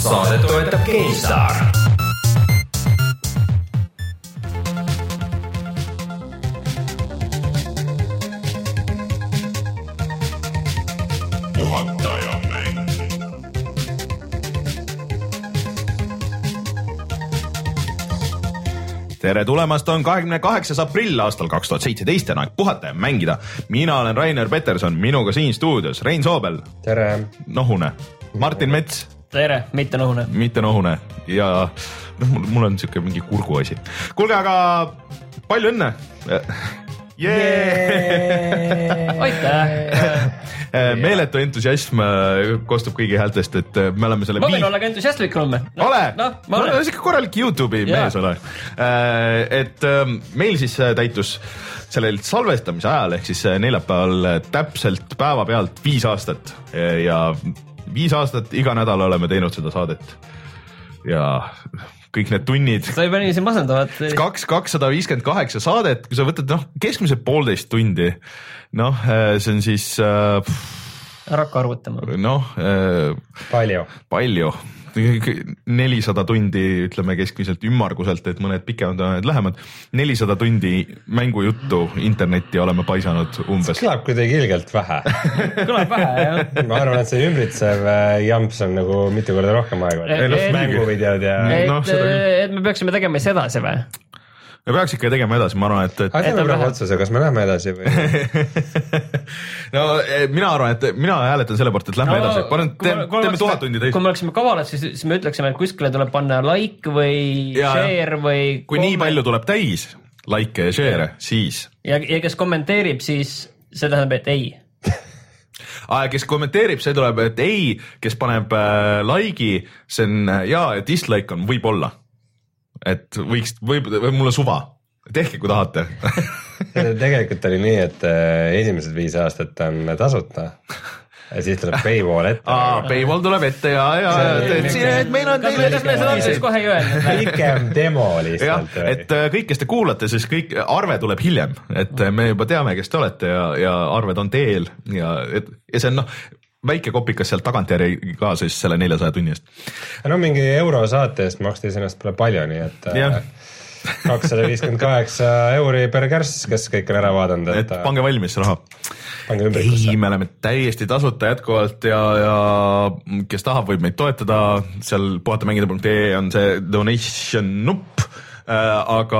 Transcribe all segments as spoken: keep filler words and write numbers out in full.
Saadet toetab GameStar. Tere tulemast, on kahekümne kaheksas aprill aastal kaks tuhat seitseteist ja aeg puhata ja mängida. Mina olen Rainer Peterson, minuga siin stuudios Rein Soobel. Tere. Nohune. Martin Mets. Tere, mitte nohune. Mitte nohune. Ja no, mul on siuke mingi kurgu asi. Kuulge, aga palju õnne. Yeah! Aitäh! Meeletu entusiasm kostub kõigi häältest, et me oleme selle... Ma võin olla ka entusiastlik oleme. No, ole! No, ma olen siuke korralik YouTube'i ja. Mees ole. Et meil siis täitus sellel salvestamise ajal, ehk siis neljapäeval täpselt päeva pealt viis aastat. Ja viis aastat iga nädal oleme teinud seda saadet. Ja... kõik need tunnid. Sa ei pane siin masendavad. Kaks, kakssada viiskümmend kaheksa saadet, kui sa võtad no, keskmise poolteist tundi, noh, see on siis... Äh, Ära ka arvutama. Noh, äh, palju. Palju. nelisada tundi, ütleme keskmiselt ümmarguselt, et mõned pikemad on need lähemad. nelisada tundi mängujuttu internetti oleme paisanud umbes. See kõlab kuidagi ilgelt vähe. Kõlab vähe, jah. Ma arvan, et see ümbritsev jamps on nagu mitu korda rohkem aega. Mänguvideod ja... Et, no, et me peaksime tegema sedasi või? Me peaks ikka tegema edasi, ma arvan, et... et... Aga teeme praegu otsuse, kas me lähme edasi või... no mina arvan, et mina hääletan selle poolt, et lähme no, edasi. Panen, teeme, teeme tuhat tundi teist. Kui me oleksime kavalad, siis, siis me ütleksime, et kuskile tuleb panna like või ja, share või... Kui comment. Nii palju tuleb täis like ja share, siis... Ja, ja kes kommenteerib, siis see tähendab, et ei. Ah, kes kommenteerib, see tuleb, et ei, kes paneb äh, like'i, see on ja, dislike on võib-olla. Et võiks, võib, mul on suva. Tehke, kui tahate. Tegelikult oli nii, et esimesed viis aastat on tasuta. Ja siis tuleb paywall ette. Aa, paywall tuleb ette ja, ja, et siin, et meil on teile... Kas me seda siis kohe ei öelnud? Pikem demo lihtsalt. Ja, et kõik, kes te kuulate, siis kõik arve tuleb hiljem. Et me juba teame, kes te olete ja, ja arved on teel. Ja, et, ja see on noh... väike kopikas sealt tagantjärgi ka siis selle neljasaja tunni eest. No mingi euro saate eest maksti ennast pole palju, nii et ja. kakssada viiskümmend kaheksa euri per kärss, kes kõik on ära vaadanud. Et, et pange valmis raha. Pange ümbrikusse. Ei, me oleme täiesti tasuta jätkuvalt ja, ja kes tahab, võib meid toetada. Seal puhatamängida punkt ee on see donation nupp, äh, aga...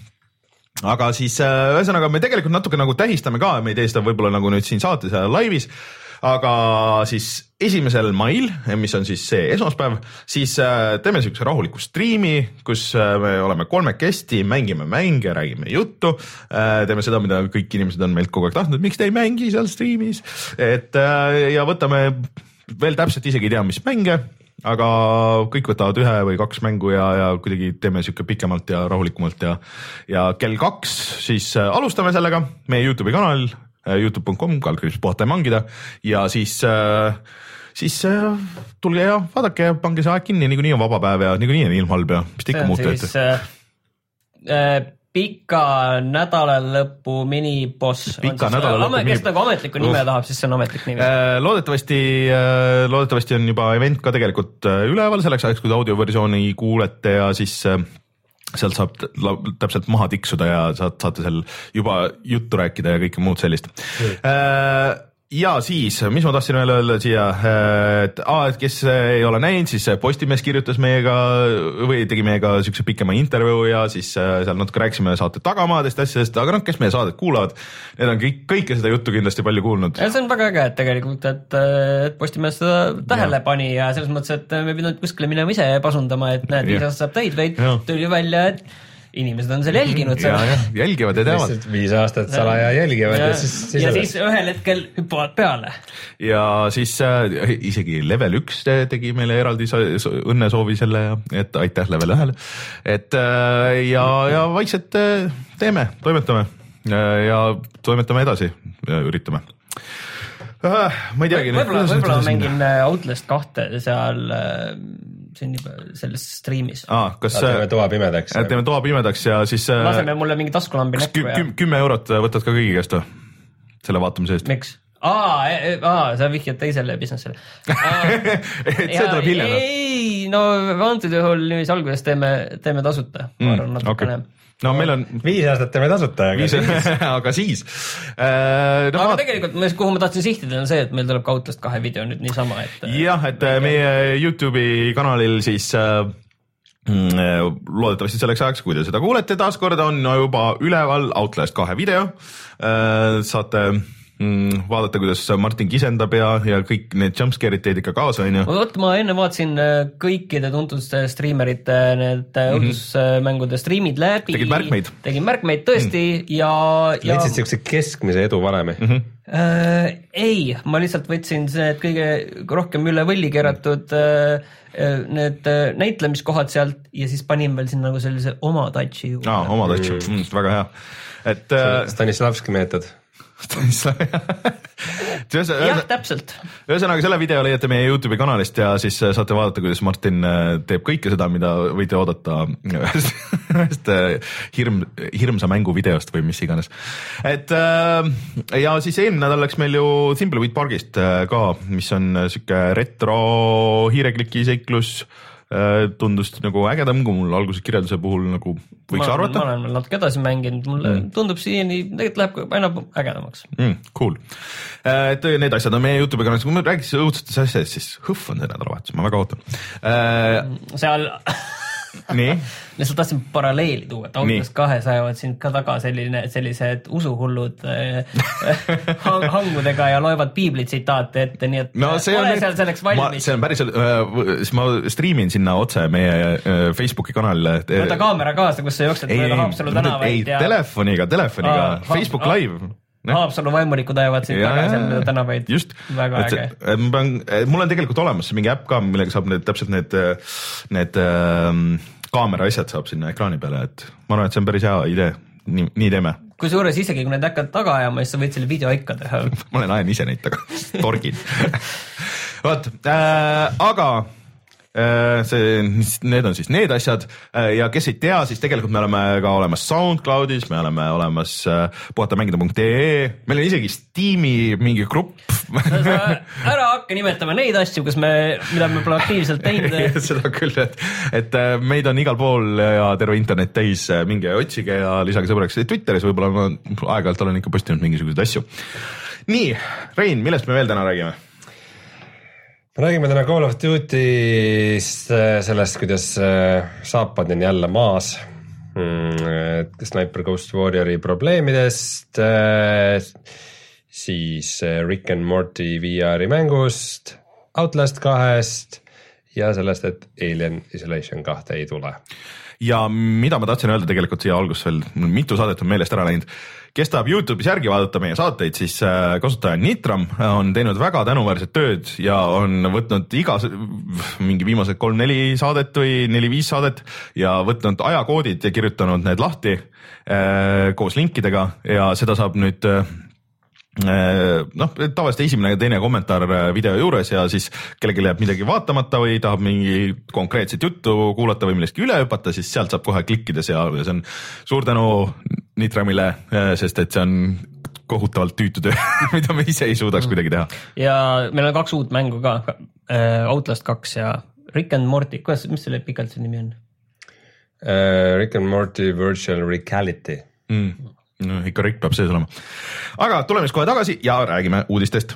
aga siis ühesõnaga me tegelikult natuke nagu tähistame ka, me ei tee seda võib-olla nagu nüüd siin saates ja laivis, aga siis esimesel mail, mis on siis see esmaspäev, siis teeme niisuguse rahuliku striimi, kus me oleme kolmekesti, mängime mänge, räägime juttu, teeme seda, mida kõik inimesed on meilt kogu aeg tahtnud, miks te ei mängi seal striimis, et ja võtame veel täpselt isegi ei tea, mis mänge, aga kõik võtavad ühe või kaks mängu ja, ja kuidagi teeme siuke pikemalt ja rahulikumalt ja, ja kell kaks siis alustame sellega meie YouTube'i kanal youtube punkt com, kaldkriips puhata ja mangida ja siis, siis tulge ja vaadake ja pange see aeg kinni, niikuinii on vaba päev ja niikuinii on ilm halb ja mis te ikka muud teete. Äh, pika nädalalõpu miniboss. Pika nädalalõpu mini... Kes nagu ametlikku nime tahab, siis see on ametlik nime. Loodetavasti, loodetavasti on juba event ka tegelikult üleval selleks ajaks, kui te audioversiooni kuulete ja siis... sealt saab täpselt maha tiksuda ja saad, saate seal juba juttu rääkida ja kõike muud sellist. Mm. Ja siis, mis ma tahtsin veel öelda siia, et, a, et kes ei ole näinud, siis Postimees kirjutas meiega või tegi meiega siukse pikema intervjuu ja siis seal natuke rääkisime saate tagamaadest asjadest, aga noh, kes meie saadet kuulavad, need on kõik, kõike seda juttu kindlasti palju kuulnud. Ja see on väga äge, et tegelikult, et, et Postimees seda tähele ja. Pani ja selles mõttes, et me pidanud kuskile minema ise pasundama, et näed, viis aastat saab täid, vaid tuli välja, et inimesed on seal jälginud ja, ja, jälgivad ja teavad. Viis aastat salaja jälgivad ja, ja, siis, siis, ja siis ühel hetkel hüppavad peale. Ja siis äh, isegi level üks tegi meile eraldi õnnesoovi selle, et aitäh level ühele. Et äh, ja, ja vaikselt äh, teeme, toimetame äh, ja toimetame edasi, üritame. Äh, ma ei teagi. Võib-olla, võib-olla ma mängin Outlast kahte seal... siin juba selles striimis. Ah, kas teeme toa pimedaks. Teeme toa pimedaks ja siis... Laseme mulle mingi taskulambi näkku. Kümme eurot võtad ka kõigi käest või? Selle vaatamise eest. Miks? Aa, aa, sa vihjad teisele businessile. et see tuleb hiljem. Ei, no antud juhul niiviisi alguses teeme, teeme tasuta. Ma arvan, mm, okay. No meil on viis aastat teeme tasuta, aga viis, siis. aga siis. Äh, no, aga ma... tegelikult, kuhu ma tahtsin sihtida, on see, et meil tuleb ka Outlast kahe video nüüd niisama. Et... jah, et meie YouTube'i kanalil siis äh, loodetavasti selleks ajaks, kui te seda kuulete, taaskord on juba üleval Outlast kahe video. Äh, saate... Mm, vaadata, kuidas Martin kisendab ja, ja kõik need jumpscare'id teid ikka kaasa, on ju. Oot, ma enne vaatasin kõikide tuntud striimerite need õudusmängude mm-hmm. striimid läbi. Tegid märkmeid. Tegin märkmeid tõesti mm. ja, ja... leidsid siukse keskmise edu valemi? Mm-hmm. Äh, ei, ma lihtsalt võtsin need kõige rohkem üle võlli keeratud äh, need näitlemiskohad sealt ja siis panin veel siin nagu sellise oma touchi juurde. Aa, oma touchi, mm. mm, väga hea. Et, äh... Stanislavski meetod. jah, täpselt. Ühesõnaga selle video leiate meie YouTube'i kanalist ja siis saate vaadata, kuidas Martin teeb kõike seda, mida võite oodata ühest hirm, hirmsa mängu videost või mis iganes. Et ja siis eelmine nädal läks meil ju Thimbleweed Pargist ka, mis on siuke retro hiirekliki seiklus. Tundus nagu ägedam, kui mul alguse kirjelduse puhul nagu võiks ma, arvata. Ma olen natuke edasi mänginud, mulle mm. tundub siiani, tegelikult läheb aina ägedamaks. Mm, cool. Et need asjad on meie YouTube'i kannalis, kui me räägiks õudsetest asjadest, siis hõff on see nädalavahetus, ma väga ootan. Seal... nii? Lihtsalt tahtsin paralleeli tuua, et Outlast kahe sajavad siin ka taga selline, sellised usuhullud hang, hangudega ja loevad piibli tsitaate ette, nii et no, ole seal selleks valmis. See on päris, siis ma striimin sinna otse meie Facebooki kanalile. Võta kaamera kaasa, kus sa jooksed mööda Haapsalu tänavaid. Ei, ja... telefoniga, telefoniga, Aa, Facebook ha, Live. Haapsalu vaimulikud ajavad siin taga seal mööda tänavaid. Just. Väga et, äge. Pean, mul on tegelikult olemas mingi äpp ka, millega saab need, täpselt need, need ähm, kaamera asjad saab sinna ekraani peale, et ma arvan, et see on päris hea idee. Nii, nii teeme. Kui suures isegi, kui need hakkad taga ajama, siis sa võid selle video ikka teha. ma olen ajan ise neid taga, torgin. Vaat, äh, aga äh, see, need on siis need asjad äh, ja kes ei tea, siis tegelikult me oleme ka olemas SoundCloudis, me oleme olemas äh, puhatamängida punkt ee, meil on isegi Steam'i mingi grupp. Ära hakka nimetama neid asju, kus me, mida me pole aktiivselt teinud. Seda küll, et, et meid on igal pool ja terve internet täis, minge otsige ja lisage sõbraks. Twitteris võib-olla ma aeg-ajalt olen ikka postinud mingisuguseid asju. Nii, Rein, millest me veel täna räägime? Me räägime täna Call of Duty'st, sellest, kuidas saapad on jälle maas, Sniper Ghost Warriori probleemidest, siis Rick and Morty V R-i mängust, Outlast kahest ja sellest, et Alien Isolation kahte ei tule. Ja mida ma tahtsin öelda tegelikult siia alguses veel, mitu saadet on meelest ära läinud. Kes tahab YouTube'is järgi vaadata meie saateid, siis kasutaja Nitram on teinud väga tänuväärset tööd ja on võtnud iga mingi viimased kolm-neli saadet või neli-viis saadet ja võtnud ajakoodid ja kirjutanud need lahti äh, koos linkidega ja seda saab nüüd äh, noh, tavaliselt esimene ja teine kommentaar video juures ja siis kellelgi jääb midagi vaatamata või tahab mingi konkreetset juttu kuulata või millestki üle hüpata, siis sealt saab kohe klikkides ja see on suur tänu Nitramile, sest et see on kohutavalt tüütu töö, mida me ise ei suudaks kuidagi teha. Ja meil on kaks uut mängu ka, Outlast kaks ja Rick and Morty, kuidas, mis selle pikalt see nimi on? Uh, Rick and Morty Virtual Reality. Mm. No, ikka Rick peab sees olema. Aga tuleme kohe tagasi ja räägime uudistest.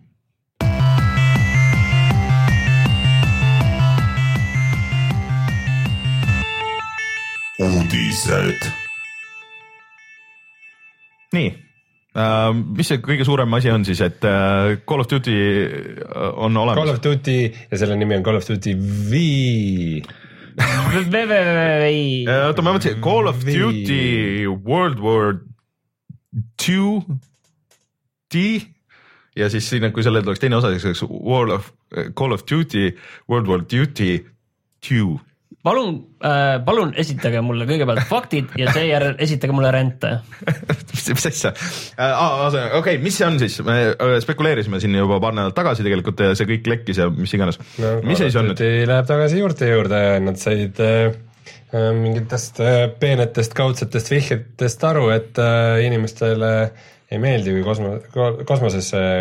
Uudised. Nii, uh, mis see kõige suurem asi on siis, et uh, Call of Duty on olemas? Call of Duty ja selle nimi on Call of Duty V. Oota, ma mõtlesin, Call of Duty World War two D ja siis siin, kui sellel tuleks teine osa, siis World of, Call of Duty World War Duty two. Palun, äh, palun esitage mulle kõigepealt faktid ja seejärel esitage mulle rente. mis, mis asja? Okei, okay, mis see on siis? Me spekuleerisime siin juba paar nädalat tagasi tegelikult ja see kõik lekkis ja mis iganes. No, mis siis on nüüd? Läheb tagasi juurde juurde ja nad said äh, mingitest äh, peenetest kaudsetest vihjetest aru, et äh, inimestele ei meeldi, kui kosmo, kosmosesse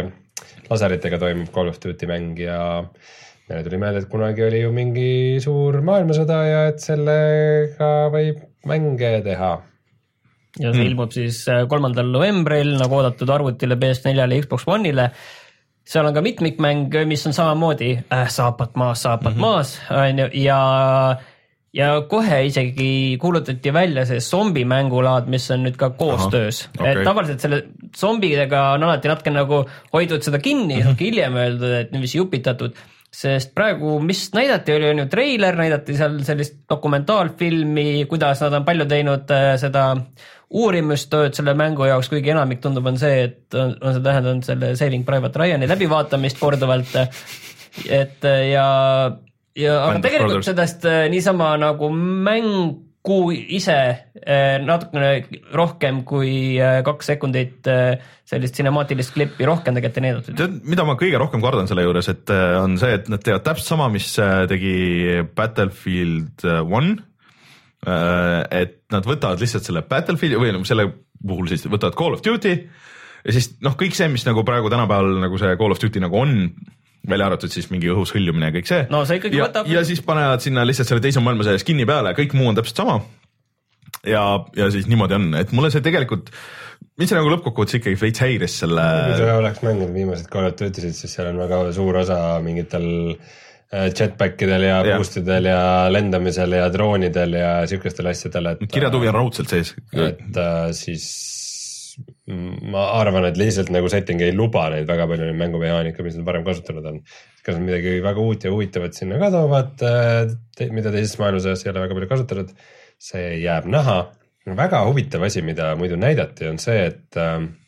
laseritega toimub Call of Duty mäng ja meile tuli meelde, et kunagi oli ju mingi suur maailmasõda ja et sellega võib mänge teha. Ja see mm. ilmub siis kolmandal novembril nagu oodatud arvutile P S neljale ja Xbox One'ile. Seal on ka mitmikmäng, mis on samamoodi äh, saapad maas, saapad mm-hmm. maas on ju, ja ja kohe isegi kuulutati välja see zombimängulaad, mis on nüüd ka koostöös. Okay. Et tavaliselt selle zombidega on alati natuke nagu hoidnud seda kinni, mm-hmm. hiljem öeldud, et niiviisi jupitatud, sest praegu, mis näidati, oli on ju treiler, näidati seal sellist dokumentaalfilmi, kuidas nad on palju teinud seda uurimustööd selle mängu jaoks, kuigi enamik tundub on see, et on, on see tähendanud selle Saving Private Ryani läbivaatamist korduvalt, et ja ja aga tegelikult sellest niisama nagu mängu ise natukene rohkem kui kaks sekundit sellist sinemaatilist klippi rohkem tegelikult ei näidatud. Tead, mida ma kõige rohkem kardan selle juures, et on see, et nad teevad täpselt sama, mis tegi Battlefield one, et nad võtavad lihtsalt selle Battlefield või selle puhul siis võtavad Call of Duty ja siis noh, kõik see, mis nagu praegu tänapäeval nagu see Call of Duty nagu on, välja arvatud siis mingi õhus hõljumine ja kõik see. No see ikkagi ja, võtab. Ja siis panevad sinna lihtsalt selle teise maailmasõja skinni peale, kõik muu on täpselt sama. Ja, ja siis niimoodi on, et mulle see tegelikult, mind see nagu lõppkokkuvõttes ikkagi veits häiris selle. Kui see oleks mänginud viimased Call of Duty'sid, siis seal on väga suur osa mingitel jetpackidel ja boostidel ja lendamisel ja droonidel ja sihukestel asjadel. Et, kirjatuvi on raudselt sees. Et uh, siis ma arvan, et lihtsalt nagu setting ei luba neid väga palju neid mängumehaanika, mis nad varem kasutanud on. Kas nad midagi väga uut ja huvitavat sinna ka toovad, te, mida teises maailmasõjas ei ole väga palju kasutanud, see jääb näha. Väga huvitav asi, mida muidu näidati, on see, et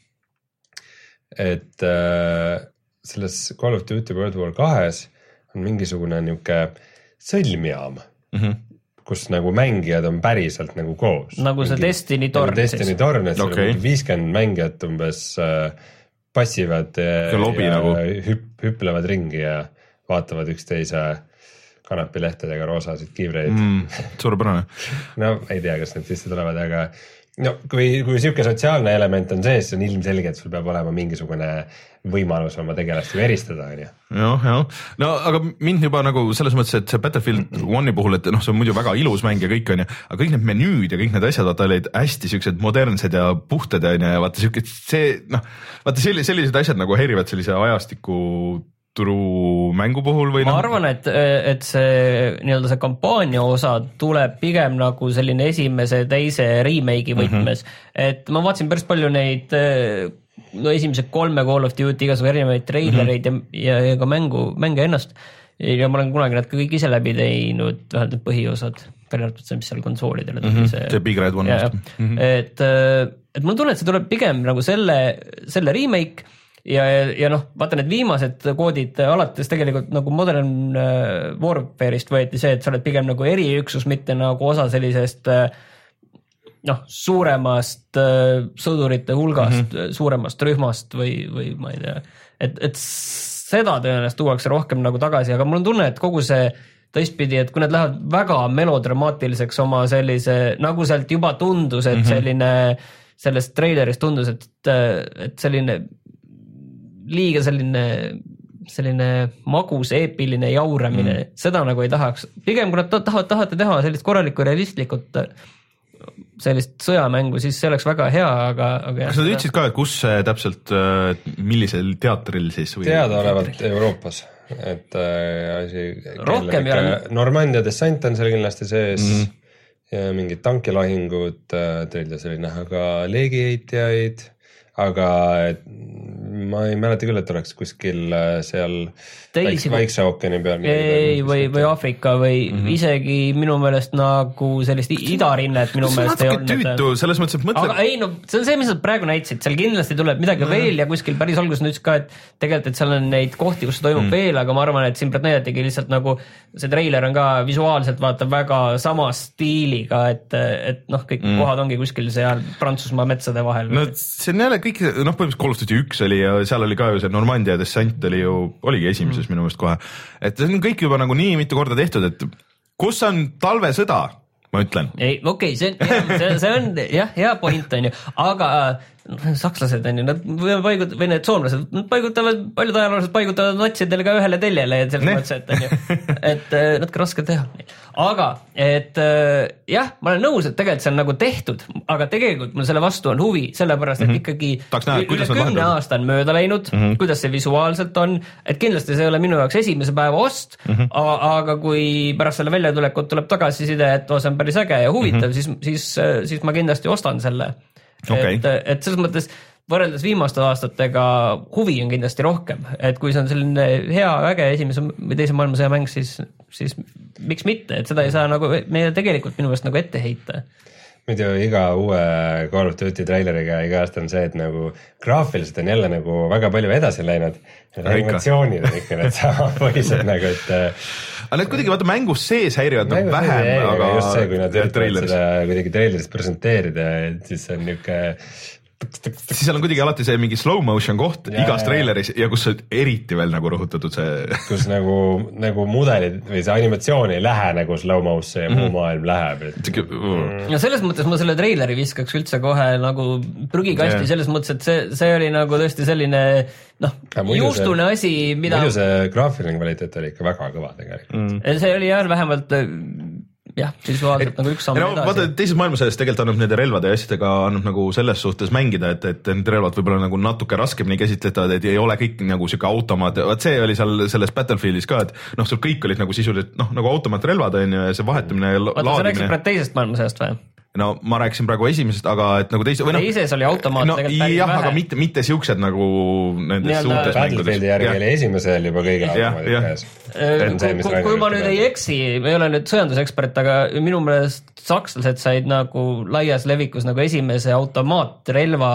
et selles Call of Duty World War kahes on mingisugune niuke sõlmjaam. Mhm. kus nagu mängijad on päriselt nagu koos. Nagu see mingi, Destiny Torn. Nagu Destiny Torn, et okay. viiskümmend mängijat umbes äh, passivad ja, ja nagu. hüp, hüplevad ringi ja vaatavad üksteise kanapilehtedega roosasid kiivreid. Mm, suurepärane. No ei tea, kas need sisse tulevad, aga no, kui, kui siuke sotsiaalne element on sees, on ilmselge, et sul peab olema mingisugune võimalus oma tegelast ju eristada. Jah, jah. No aga mind juba nagu selles mõttes, et see Battlefield one'i puhul, et noh, see on muidu väga ilus mäng ja kõik on ja, aga kõik need menüüd ja kõik need asjad, vaata olid hästi siuksed modernsed ja puhtad ja, ja vaata siuke, see, noh, vaata sellised, sellised asjad nagu häirivad sellise ajastiku turu mängu puhul või ma no? arvan, et, et see nii-öelda see kampaania osa tuleb pigem nagu selline esimese, teise remake'i võtmes, mm-hmm. et ma vaatasin päris palju neid no esimese kolme Call of Duty igasugu erinevaid treilereid mm-hmm. ja, ja ka mängu, mänge ennast ja ma olen kunagi nad kõik ise läbi teinud, vähemalt need põhiosad, välja arvatud see, mis seal konsoolidele mm-hmm. see, see Big Red One ja, mm-hmm. et, et mul tunne, et see tuleb pigem nagu selle, selle remake ja, ja, ja noh, vaata need viimased koodid alates tegelikult nagu Modern Warfare'ist võeti see, et sa oled pigem nagu eriüksus, mitte nagu osa sellisest noh, suuremast sõdurite hulgast, mm-hmm. suuremast rühmast või, või ma ei tea, et, et seda tõenäoliselt tuuakse rohkem nagu tagasi, aga mul on tunne, et kogu see tõistpidi, et kui need lähevad väga melodramaatiliseks oma sellise, nagu sealt juba tundus, et mm-hmm. selline, sellest treilerist tundus, et, et selline liiga selline, selline magus, eepiline jauramine, mm. seda nagu ei tahaks. Pigem, kui nad tahavad, tahate teha sellist korralikku realistlikult sellist sõjamängu, siis see oleks väga hea, aga... aga kas nad ütlesid ka, et kus täpselt, millisel teatril siis? Või... Teadaolevalt Euroopas, et asi... Rohkem ja... Normandia dessant on seal kindlasti sees mm. ja mingid tankilahingud, triljas oli näha ka leegiheitjaid, aga ma ei mäleta küll, et oleks kuskil seal Teisi... Vaikse ookeani peal. Ei, või, või Aafrika või mm-hmm. isegi minu meelest nagu sellist idarinnet minu see meelest ei olnud. See on natuke tüütu, selles mõttes, et mõtleb... Aga ei, no see on see, mis nad praegu näitsid, seal kindlasti tuleb midagi mm. veel ja kuskil päris alguses nüüd ka, et tegelikult, et seal on neid kohti, kus toimub mm. veel, aga ma arvan, et siin praegu näidatigi lihtsalt nagu see treiler on ka visuaalselt vaata väga sama stiiliga, et, et noh, kõik mm. kohad ongi kuskil seal Prantsusmaa metsade vahel. No see on jälle kõik, noh, põhimõtteliselt Call of Duty üks oli ja seal oli ka ju see Normandia dessant oli ju, oligi esimeses mm. minu meelest kohe. Et see on kõik juba nagu nii mitu korda tehtud, et kus on talvesõda, ma ütlen. Ei, okei, okay, see, see, see on jah, hea point on ju, aga sakslased on ju, nad paigutavad, või need soomlased, nad paigutavad, paljud ajaloolased paigutavad natsidele ka ühele teljele, et selles mõttes, et on ju, et natuke raske teha. Aga, et jah, ma olen nõus, et tegelikult see on nagu tehtud, aga tegelikult mul selle vastu on huvi, sellepärast, et ikkagi näha, üle kümne aasta on mööda läinud, mm -hmm. kuidas see visuaalselt on, et kindlasti see ei ole minu jaoks esimese päeva ost, mm -hmm. aga kui pärast selle väljatulekut tuleb tagasiside, et oh, see on päris äge ja huvitav, mm -hmm. siis, siis, siis ma kindlasti ostan selle. Okay. Et, et selles mõttes võrreldes viimaste aastatega huvi on kindlasti rohkem, et kui see on selline hea, äge esimese või teise maailmasõja mäng, siis, siis miks mitte, et seda ei saa nagu meile tegelikult minu meelest nagu ette heita. Muidu iga uue Call of Duty traileriga iga aasta on see, et nagu graafiliselt on jälle nagu väga palju edasi läinud. Animatsioonid on ikka need sama põhised nagu, et aga need kuidagi vaata mängus sees häirivad nagu vähem, ei, aga just see, kui nad üritavad seda kuidagi trailerist presenteerida, siis see on niuke siis seal on kuidagi alati see mingi slow motion koht ja, igas traileris ja kus eriti veel nagu rõhutatud see kus nagu, nagu mudelid või see animatsioon ei lähe nagu slow motion ja mm. muu maailm läheb et... mm. ja selles mõttes ma selle traileri viskaks üldse kohe nagu prügikasti yeah. selles mõttes, et see, see oli nagu tõesti selline noh, juustune see, asi, mida muidu see graafiline kvaliteet oli ikka väga kõva tegelikult mm. see oli jah, vähemalt jah, visuaalselt nagu üks samm no, edasi. Vaata, teises maailmasõjas tegelikult annab nende relvade ja asjadega annab nagu selles suhtes mängida, et, et need relvad võib-olla nagu natuke raskemini käsitletavad, et ei ole kõik nagu siuke automaat, vaat see oli seal selles Battlefieldis ka, et noh, sul kõik olid nagu sisuliselt noh, nagu automaatrelvad on ju ja see vahetamine ja laadimine. Vaata, sa rääkisid praegu teisest maailmasõjast või? No ma rääkisin praegu esimesest, aga et nagu teise... No, teises oli automaat no, tegelikult päris jah, vähe. Aga mitte, mitte siuksed nagu nendes suutes Battlefieldi järgi oli esimesel juba kõigil automaadid käes. Kui, kui ma nüüd ei eksi, ma ei ole nüüd sõjandusekspert, aga minu meelest sakslased said nagu laias levikus nagu esimese automaatrelva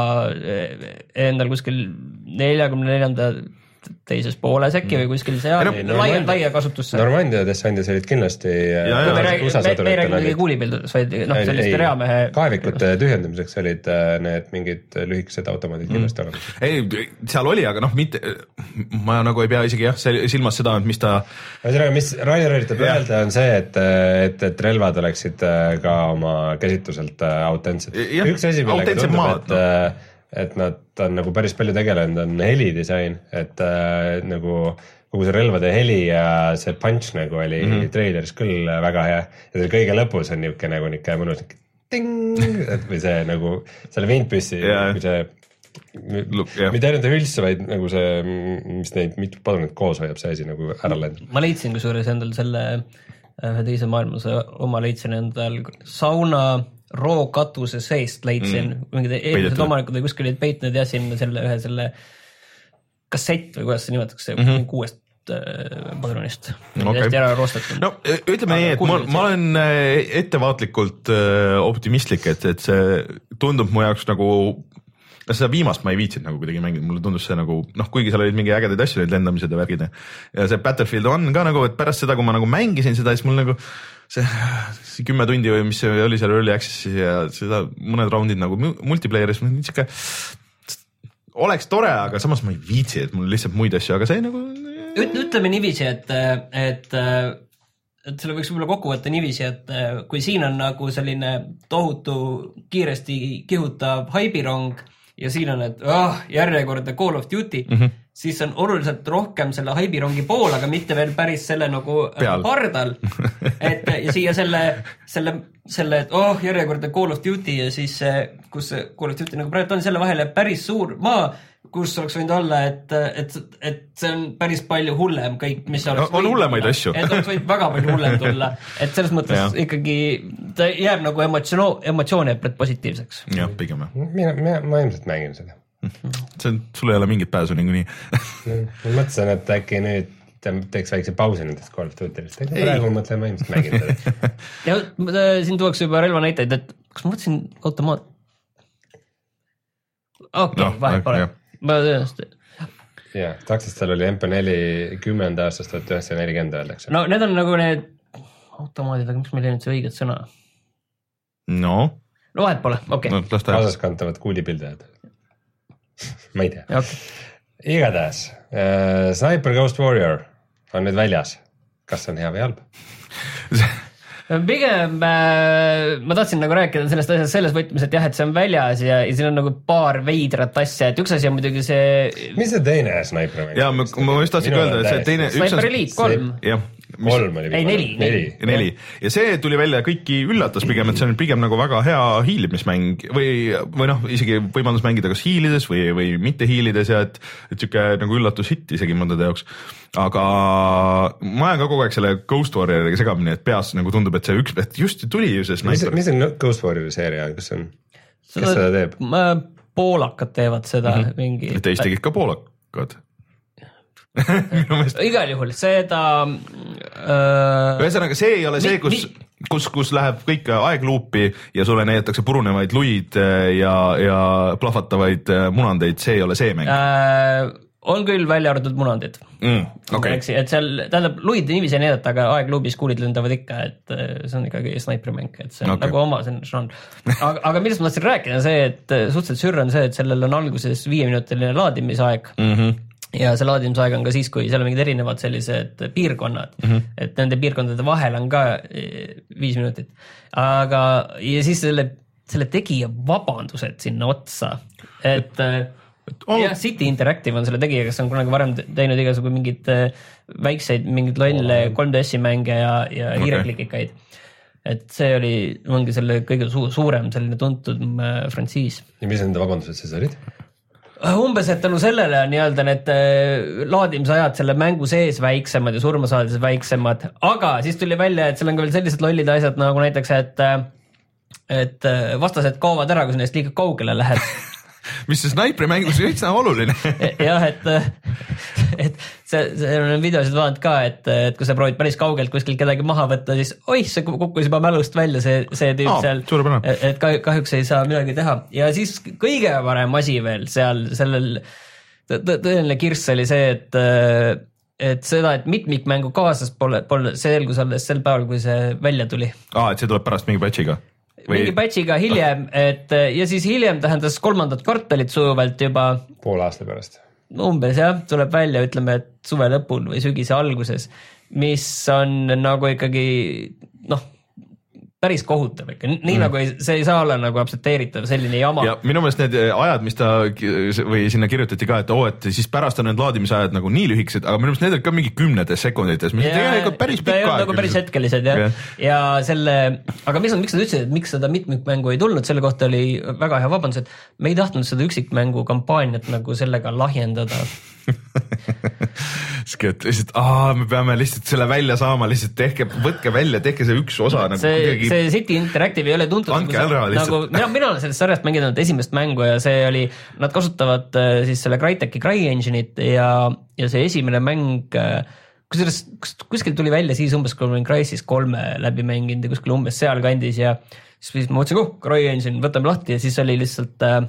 endal kuskil neljakümne neljanda teises pooles äkki või kuskil seal no, laia, laia kasutusse. Normandia dessandis olid kindlasti ja, ja, me, me, me ei räägi mingi kuulipildudest, vaid noh, selliste reamehe kaevikute tühjendamiseks olid need mingid lühikesed automaadid mm. kindlasti olemas. Ei, seal oli, aga noh, mitte ma nagu ei pea isegi jah, silmas seda, mis ta Ühesõnaga, mis Rainer üritab öelda on see, et, et, et relvad oleksid ka oma käsituselt autentsed. Üks asi, millega tundub, et no. et nad on nagu päris palju tegelenud, on helidisain, et äh, nagu kogu see relvade heli ja see punch nagu oli mm -hmm. traileris küll väga hea ja see kõige lõpus on niuke nagu niuke mõnus ting, et või see nagu selle vintpüssi yeah. see Look, yeah. mitte ainult hülse, vaid nagu see, mis neid mitu padrunit koos hoiab, see asi nagu ära lendab. Ma leidsin kusjuures endal selle ühe teise maailmase oma leidsin endal sauna roo katuse seest leidsin mm. mingid eelmised omanikud või kuskil olid peitnud ja siin selle ühe selle kassett või kuidas see nimetatakse mm -hmm. kuuest äh, padrunist okay. ära roostatud. No ütleme nii, et ma, ma olen ettevaatlikult äh, optimistlik, et, et see tundub mu jaoks nagu seda viimast ma ei viitsinud nagu kuidagi mängida, mulle tundus see nagu noh, kuigi seal olid mingi ägedaid asju, olid lendamised ja värgid ja see Battlefield on ka nagu, et pärast seda, kui ma nagu mängisin seda, siis mul nagu see, see kümme tundi või mis see oli seal Early Access'is ja seda mõned raundid nagu multiplayeris, niisugune oleks tore, aga samas ma ei viitsi, et mul lihtsalt muid asju, aga see nagu ütleme niiviisi, et, et et selle võiks võib-olla kokku võtta niiviisi, et kui siin on nagu selline tohutu kiiresti kihutav haibirong ja siin on, et oh, järjekordne Call of Duty, mm -hmm. siis on oluliselt rohkem selle haibirongi pool, aga mitte veel päris selle nagu Peal. pardal. Et ja siia selle, selle, selle, et oh, järjekordne Call of Duty ja siis see, kus see Call of Duty nagu praegu on, selle vahele päris suur maa, kus oleks võinud olla, et, et, et see on päris palju hullem kõik, mis oleks no, on hullemaid asju. Et oleks võinud väga palju hullem tulla. Et selles mõttes ja. ikkagi ta jääb nagu emotsioon, emotsioon jääb positiivseks. Jah, pigem jah. Mina, mina, ma ilmselt mängin seda. See, sul ei ole mingit pääsu niikuinii. Ma mõtlesin, et äkki nüüd teeks väikse pausi nendest Call of Duty'st. Praegu ma mõtlen, ma ilmselt mängin seda. Ja siin tuuakse juba relva näiteid, et kas ma mõtlesin automaat? Okei, okay, vahe pole. Ma tõenäoliselt. Jah, taksist seal oli M P neli kümnenda aastast tuhat üheksasada nelikümmend öeldakse. No need on nagu need automaadid, aga miks meil ei nüüd see õiget sõna? No. No vahet pole, okei. Okay. No, kaasaskantavad kuulipildajad. Ma ei tea. Okay. Igatahes, äh, Sniper Ghost Warrior on nüüd väljas. Kas on hea või halb? pigem äh, ma tahtsin nagu rääkida sellest asjast selles võtmes, et jah, et see on väljas ja, ja siin on nagu paar veidrat asja, et üks asi on muidugi see mis see teine Sniper mäng? ja ma, ma just tahtsin öelda, et see teine Sniper Elite kolm jah kolm oli ei, neli, neli. neli. Ja see tuli välja kõiki üllatas pigem, et see on pigem nagu väga hea hiilimismäng või, või noh, isegi võimalus mängida kas hiilides või, või mitte hiilides ja et, et siuke nagu üllatushitt isegi mõndade jaoks. Aga ma olen ka kogu aeg selle Ghost Warrioriga segamini, et peas nagu tundub, et see üks, et just tuli ju see Sniper. Mis on Ghost Warriori seeria, kas on, kes seda, seda teeb? Poolakad teevad seda mm -hmm. mingi. Teist tegid ka poolakad. igal juhul seda äh, ühesõnaga see ei ole see, kus, kus, kus läheb kõik aegluupi ja sulle näidatakse purunevaid luid ja, ja plahvatavaid munandeid, see ei ole see mäng äh, on küll välja arvatud munandid mm, okay. et seal, tähendab luid niiviisi ei näidata, aga aegluubis kuulid lendavad ikka, et see on ikkagi Sniper mäng, et see on okay. nagu oma see on aga, aga millest ma tahtsin rääkida see, et suhteliselt sürr on see, et sellel on alguses viieminutiline laadimisaeg mm -hmm. ja see laadimisaeg on ka siis, kui seal on mingid erinevad sellised piirkonnad mm, -hmm. et nende piirkondade vahel on ka viis minutit. Aga, ja siis selle, selle tegija vabandused sinna otsa, et oh. jah, City Interactive on selle tegija, kes on kunagi varem teinud igasugu mingid väikseid, mingid lolle kolm D S-i mänge ja, ja okay. hiireklikikaid. Et see oli, ongi selle kõige su suurem selline tuntud frantsiis. Ja mis nende vabandused siis olid? Umbes, et tänu sellele on nii-öelda need laadimisajad selle mängu sees väiksemad ja surmasaades väiksemad, aga siis tuli välja, et seal on ka veel sellised lollid asjad nagu näiteks, et, et vastased kaovad ära, kui sa neist liiga kaugele lähed. mis see Sniperi mängus on üldse oluline. jah, et, et see, see on videosid vaadanud ka, et, et kui sa proovid päris kaugelt kuskilt kedagi maha võtta, siis oih, see kukkus juba mälust välja, see, see tüüp oh, seal, et, et kahjuks ei saa midagi teha. Ja siis kõige parem asi veel seal sellel tõeline kirss oli see, et, et seda, et mitmikmängu kaasas pole, pole selgus alles sel päeval, kui see välja tuli. Aa, et see tuleb pärast mingi patchiga? Või... mingi patchiga hiljem, et ja siis hiljem tähendas kolmandat kvartalit sujuvalt juba poole aasta pärast. Umbes jah, tuleb välja, ütleme, et suve lõpul või sügise alguses, mis on nagu ikkagi noh, päris kohutav ikka, nii mm. nagu ei, see ei saa olla nagu aktsepteeritav selline jama. Ja minu meelest need ajad, mis ta või sinna kirjutati ka, et oo, et siis pärast on need laadimisajad nagu nii lühikesed, aga minu meelest need on ka mingi kümnetes sekundites, mis ja, tegelikult päris pikk aeg. Nagu päris hetkelised jah. Ja. ja selle, aga mis on, miks nad ütlesid, et miks seda mitmikmängu ei tulnud, selle kohta oli väga hea vabandus, et me ei tahtnud seda üksikmängu kampaaniat nagu sellega lahjendada. Skett, lihtsalt, aa, me peame lihtsalt selle välja saama, lihtsalt tehke, võtke välja, tehke see üks osa nagu see, kuidagi... see City Interactive ei ole tuntud andke ära lihtsalt nagu, mina, mina olen sellest sarjast mänginud esimest mängu ja see oli, nad kasutavad siis selle Crytek'i CryEngine'it ja, ja see esimene mäng kusjuures kuskil tuli välja siis umbes, kui olen Crysis kolme läbi mänginud ja kuskil umbes seal kandis ja siis ma mõtlesin, oh, CryEngine, võtame lahti ja siis oli lihtsalt äh,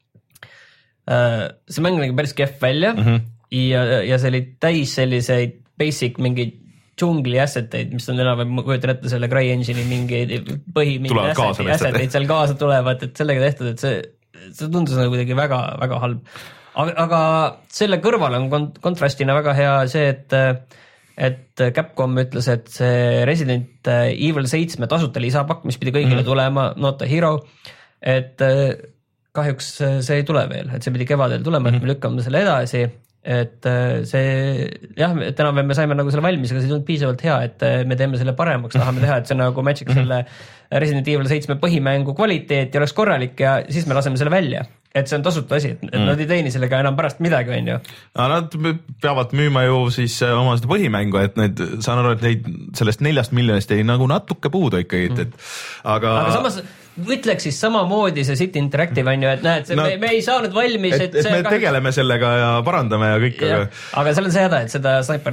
äh, see mäng nägi päris kehv välja mm -hmm. ja, ja see oli täis selliseid basic mingeid džungli asseteid, mis on enam, ma kujutan ette selle CryEngine'i mingi põhi mingi asseteid, asseteid seal kaasa tulevad, et sellega tehtud, et see, see tundus nagu kuidagi väga, väga halb. Aga, aga selle kõrval on kont kontrastina väga hea see, et et Capcom ütles, et see Resident Evil seitse tasuta lisapakk, mis pidi kõigile mm -hmm. tulema, Not a Hero, et kahjuks see ei tule veel, et see pidi kevadel tulema, et me lükkame selle edasi, et see jah, et enam me saime nagu selle valmis, aga see ei tulnud piisavalt hea, et me teeme selle paremaks, tahame teha, et see nagu match'iks selle Resident Evil seitse põhimängu kvaliteet ja oleks korralik ja siis me laseme selle välja. Et see on tasuta asi, et mm. nad ei teeni sellega enam pärast midagi, on ju. Nad peavad müüma ju siis oma seda põhimängu, et need, saan aru, et neid sellest neljast miljonist ei nagu natuke puudu ikkagi, et, et aga... aga samas ütleks siis samamoodi see City Interactive on ju, et näed, no, me, me ei saanud valmis, et, et, et me kahjuks... tegeleme sellega ja parandame ja kõik, ja, aga... aga seal on see häda, et seda Sniper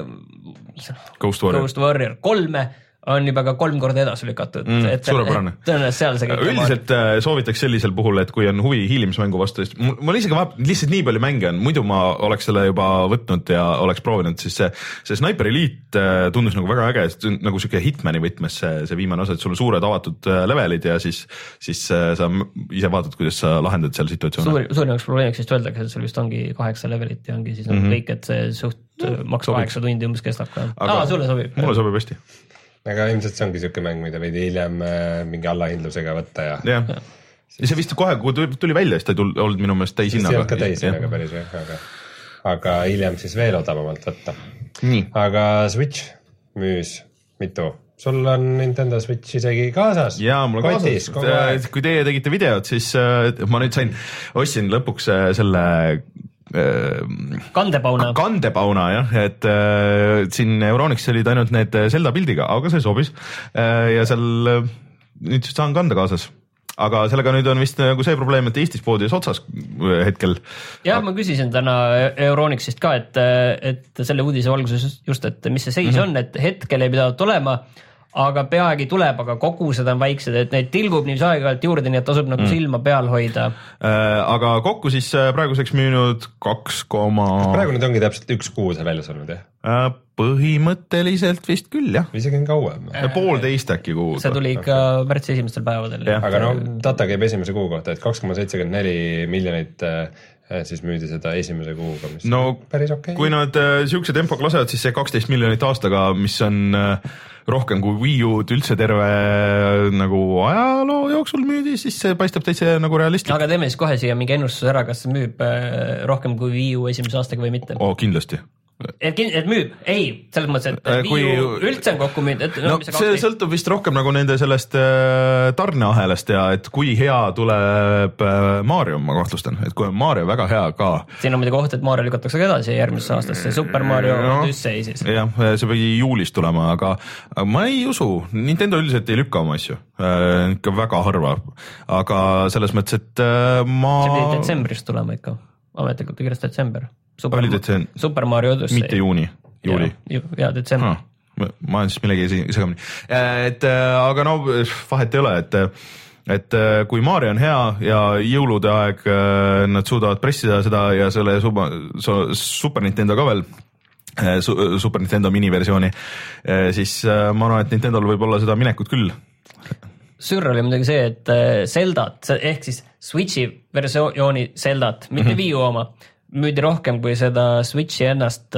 Ghost Warrior, Ghost Warrior kolme on juba ka kolm korda edasi lükatud. Mm, et, suurepärane. Tõenäoliselt seal see kõik. Üldiselt äh, soovitaks sellisel puhul, et kui on huvi hiilimismängu vastu, siis mul isegi vaat, lihtsalt nii palju mänge on, muidu ma oleks selle juba võtnud ja oleks proovinud, siis see, see Sniper Elite äh, tundus nagu väga äge, nagu siuke Hitmani võtmes see, see viimane osa, et sul on suured avatud äh, levelid ja siis, siis äh, sa ise vaatad, kuidas sa lahendad seal situatsioone. Suur, suurimaks probleemiks vist öeldakse, et sul vist ongi kaheksa levelit ja ongi siis mm -hmm. kõik, et see suht maks kaheksa tundi umbes kestab ka. Aa, sulle sobib. Mulle sobib hästi. aga ilmselt see ongi siuke mäng, mida veidi hiljem mingi allahindlusega võtta ja. jah, ja see vist kohe, kui tuli välja, siis ta ei tulnud, olnud minu meelest täishinnaga. see ei olnud ka täishinnaga päris jah, aga, aga hiljem siis veel odavamalt võtta. aga Switch müüs mitu? sul on Nintendo Switch isegi kaasas? jaa, mul on Kotis, kaasas. Kui teie tegite videot, siis äh, ma nüüd sain, ostsin lõpuks äh, selle kandepauna, kandepauna jah, et äh, siin Euronix olid ainult need Zelda pildiga, aga see sobis äh, ja seal äh, nüüd saan kanda kaasas, aga sellega nüüd on vist nagu see probleem, et Eestis poodides otsas hetkel. jah, ma küsisin täna Euronixist ka, et, et selle uudise valguses just, et mis see seis mm-hmm. on, et hetkel ei pidanud tulema, aga peagi tuleb, aga kogused on väiksed, et neid tilgub niiviisi aeg-ajalt juurde, nii et tasub nagu mm. silma peal hoida. Äh, aga kokku siis praeguseks müünud kaks koma... praegu nüüd ongi täpselt üks kuu see väljas olnud, jah? Äh, põhimõtteliselt vist küll, jah. isegi on kauem. Äh, poolteist äkki kuud. see tuli ikka okay. märtsi esimestel päevadel. aga no data käib esimese kuu kohta, et kaks koma seitsekümmend neli miljonit siis müüdi seda esimese kuuga, mis no, päris okei okay.. kui nad äh, siukse tempoga lasevad, siis see kaksteist miljonit aastaga, mis on äh, rohkem kui Wii U-d üldse terve nagu ajaloo jooksul müüdi, siis see paistab täitsa nagu realistlik. aga teeme siis kohe siia mingi ennustuse ära, kas see müüb rohkem kui Wii U esimese aastaga või mitte? Oh, kindlasti. Et, et müüb, ei, selles mõttes, et Wii kui... U üldse on kokku müüd. Et, no, no see kaksteist... sõltub vist rohkem nagu nende sellest tarneahelast ja et kui hea tuleb Mario, ma kahtlustan, et kui on Mario väga hea ka. siin on muidugi koht, et Mario lükatakse ka edasi järgmisse aastasse, Super Mario no, Odyssey siis. jah, see pidi juulis tulema, aga ma ei usu, Nintendo üldiselt ei lükka oma asju, ikka väga harva, aga selles mõttes, et ma... see pidi detsembris tulema ikka, ametlikult kirjas detsember. Super, detsen... Super Mario Odyssey. mitte juuni, juuli. ja, ja detsember. Ah, ma olen siis millegi segamini. Et aga no vahet ei ole, et, et kui Mario on hea ja jõulude aeg nad suudavad pressida seda ja selle Super Nintendo ka veel, Super Nintendo miniversiooni, siis ma arvan, et Nintendol võib olla seda minekut küll. Sürr oli muidugi see, et Zeldat, ehk siis Switchi versiooni Zeldat, mitte mm-hmm. Wii U oma, müüdi rohkem kui seda Switchi ennast,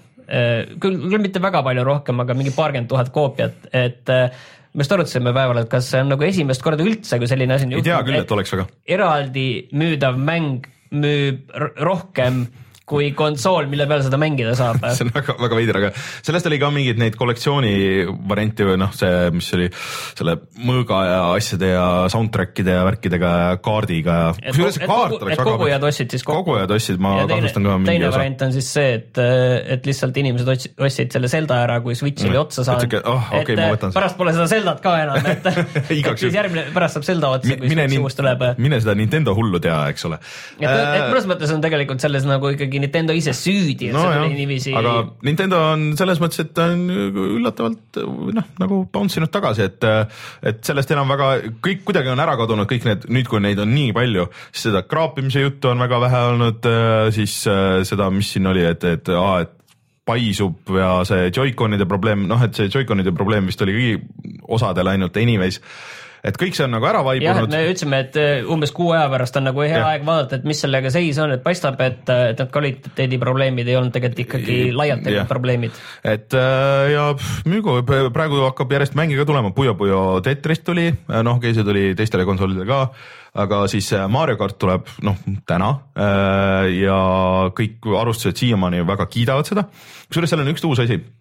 küll, küll mitte väga palju rohkem, aga mingi paarkümmend tuhat koopiat, et me just arutasime päeval, et kas see on nagu esimest korda üldse, kui selline asi on ei tea küll, et oleks väga. Eraldi müüdav mäng müüb rohkem kui konsool, mille peal seda mängida saab. see on väga, väga veider, aga sellest oli ka mingid neid kollektsiooni varianti või noh, see, mis oli selle mõõga ja asjade ja soundtrackide ja värkidega ja kaardiga ja et, et, kogu, et kogujad ostsid siis kokku. Kogujad ostsid, ma kahtlustan ka mingi teine osa. Variant on siis see, et, et lihtsalt inimesed ostsid selle Zelda ära, kui Switch oli mm. otsa saanud. Oh, okay, et pärast pole seda Zeldat ka enam, et, et siis järgmine, pärast saab Zelda otsa, kui Switch uus tuleb. Mine seda Nintendo hullu tea, eks ole. Et, et mõnes mõttes on tegelikult selles nagu ikkagi Nintendo ise süüdi, et no, see oli niiviisi. Aga Nintendo on selles mõttes, et ta on üllatavalt noh, nagu bounce inud tagasi, et, et sellest enam väga, kõik kuidagi on ära kadunud, kõik need, nüüd kui neid on nii palju, siis seda kraapimise juttu on väga vähe olnud, siis seda, mis siin oli, et, et, aa, et paisub ja see Joy-Conide probleem, noh, et see Joy-Conide probleem vist oli osadel ainult anyways. Et kõik see on nagu ära vaibunud. jah, et me ütlesime, et umbes kuu aja pärast on nagu hea ja. aeg vaadata, et mis sellega seis on, et paistab, et, et need kvaliteediprobleemid ei olnud tegelikult ikkagi laialt ja. probleemid. Et ja müügu, praegu hakkab järjest mängi ka tulema, Puyo Puyo Tetris tuli, noh, okei, see tuli teistele konsolidele ka, aga siis Mario Kart tuleb, noh, täna ja kõik arvustused siiamaani väga kiidavad seda. Kusjuures seal on üks uus asi,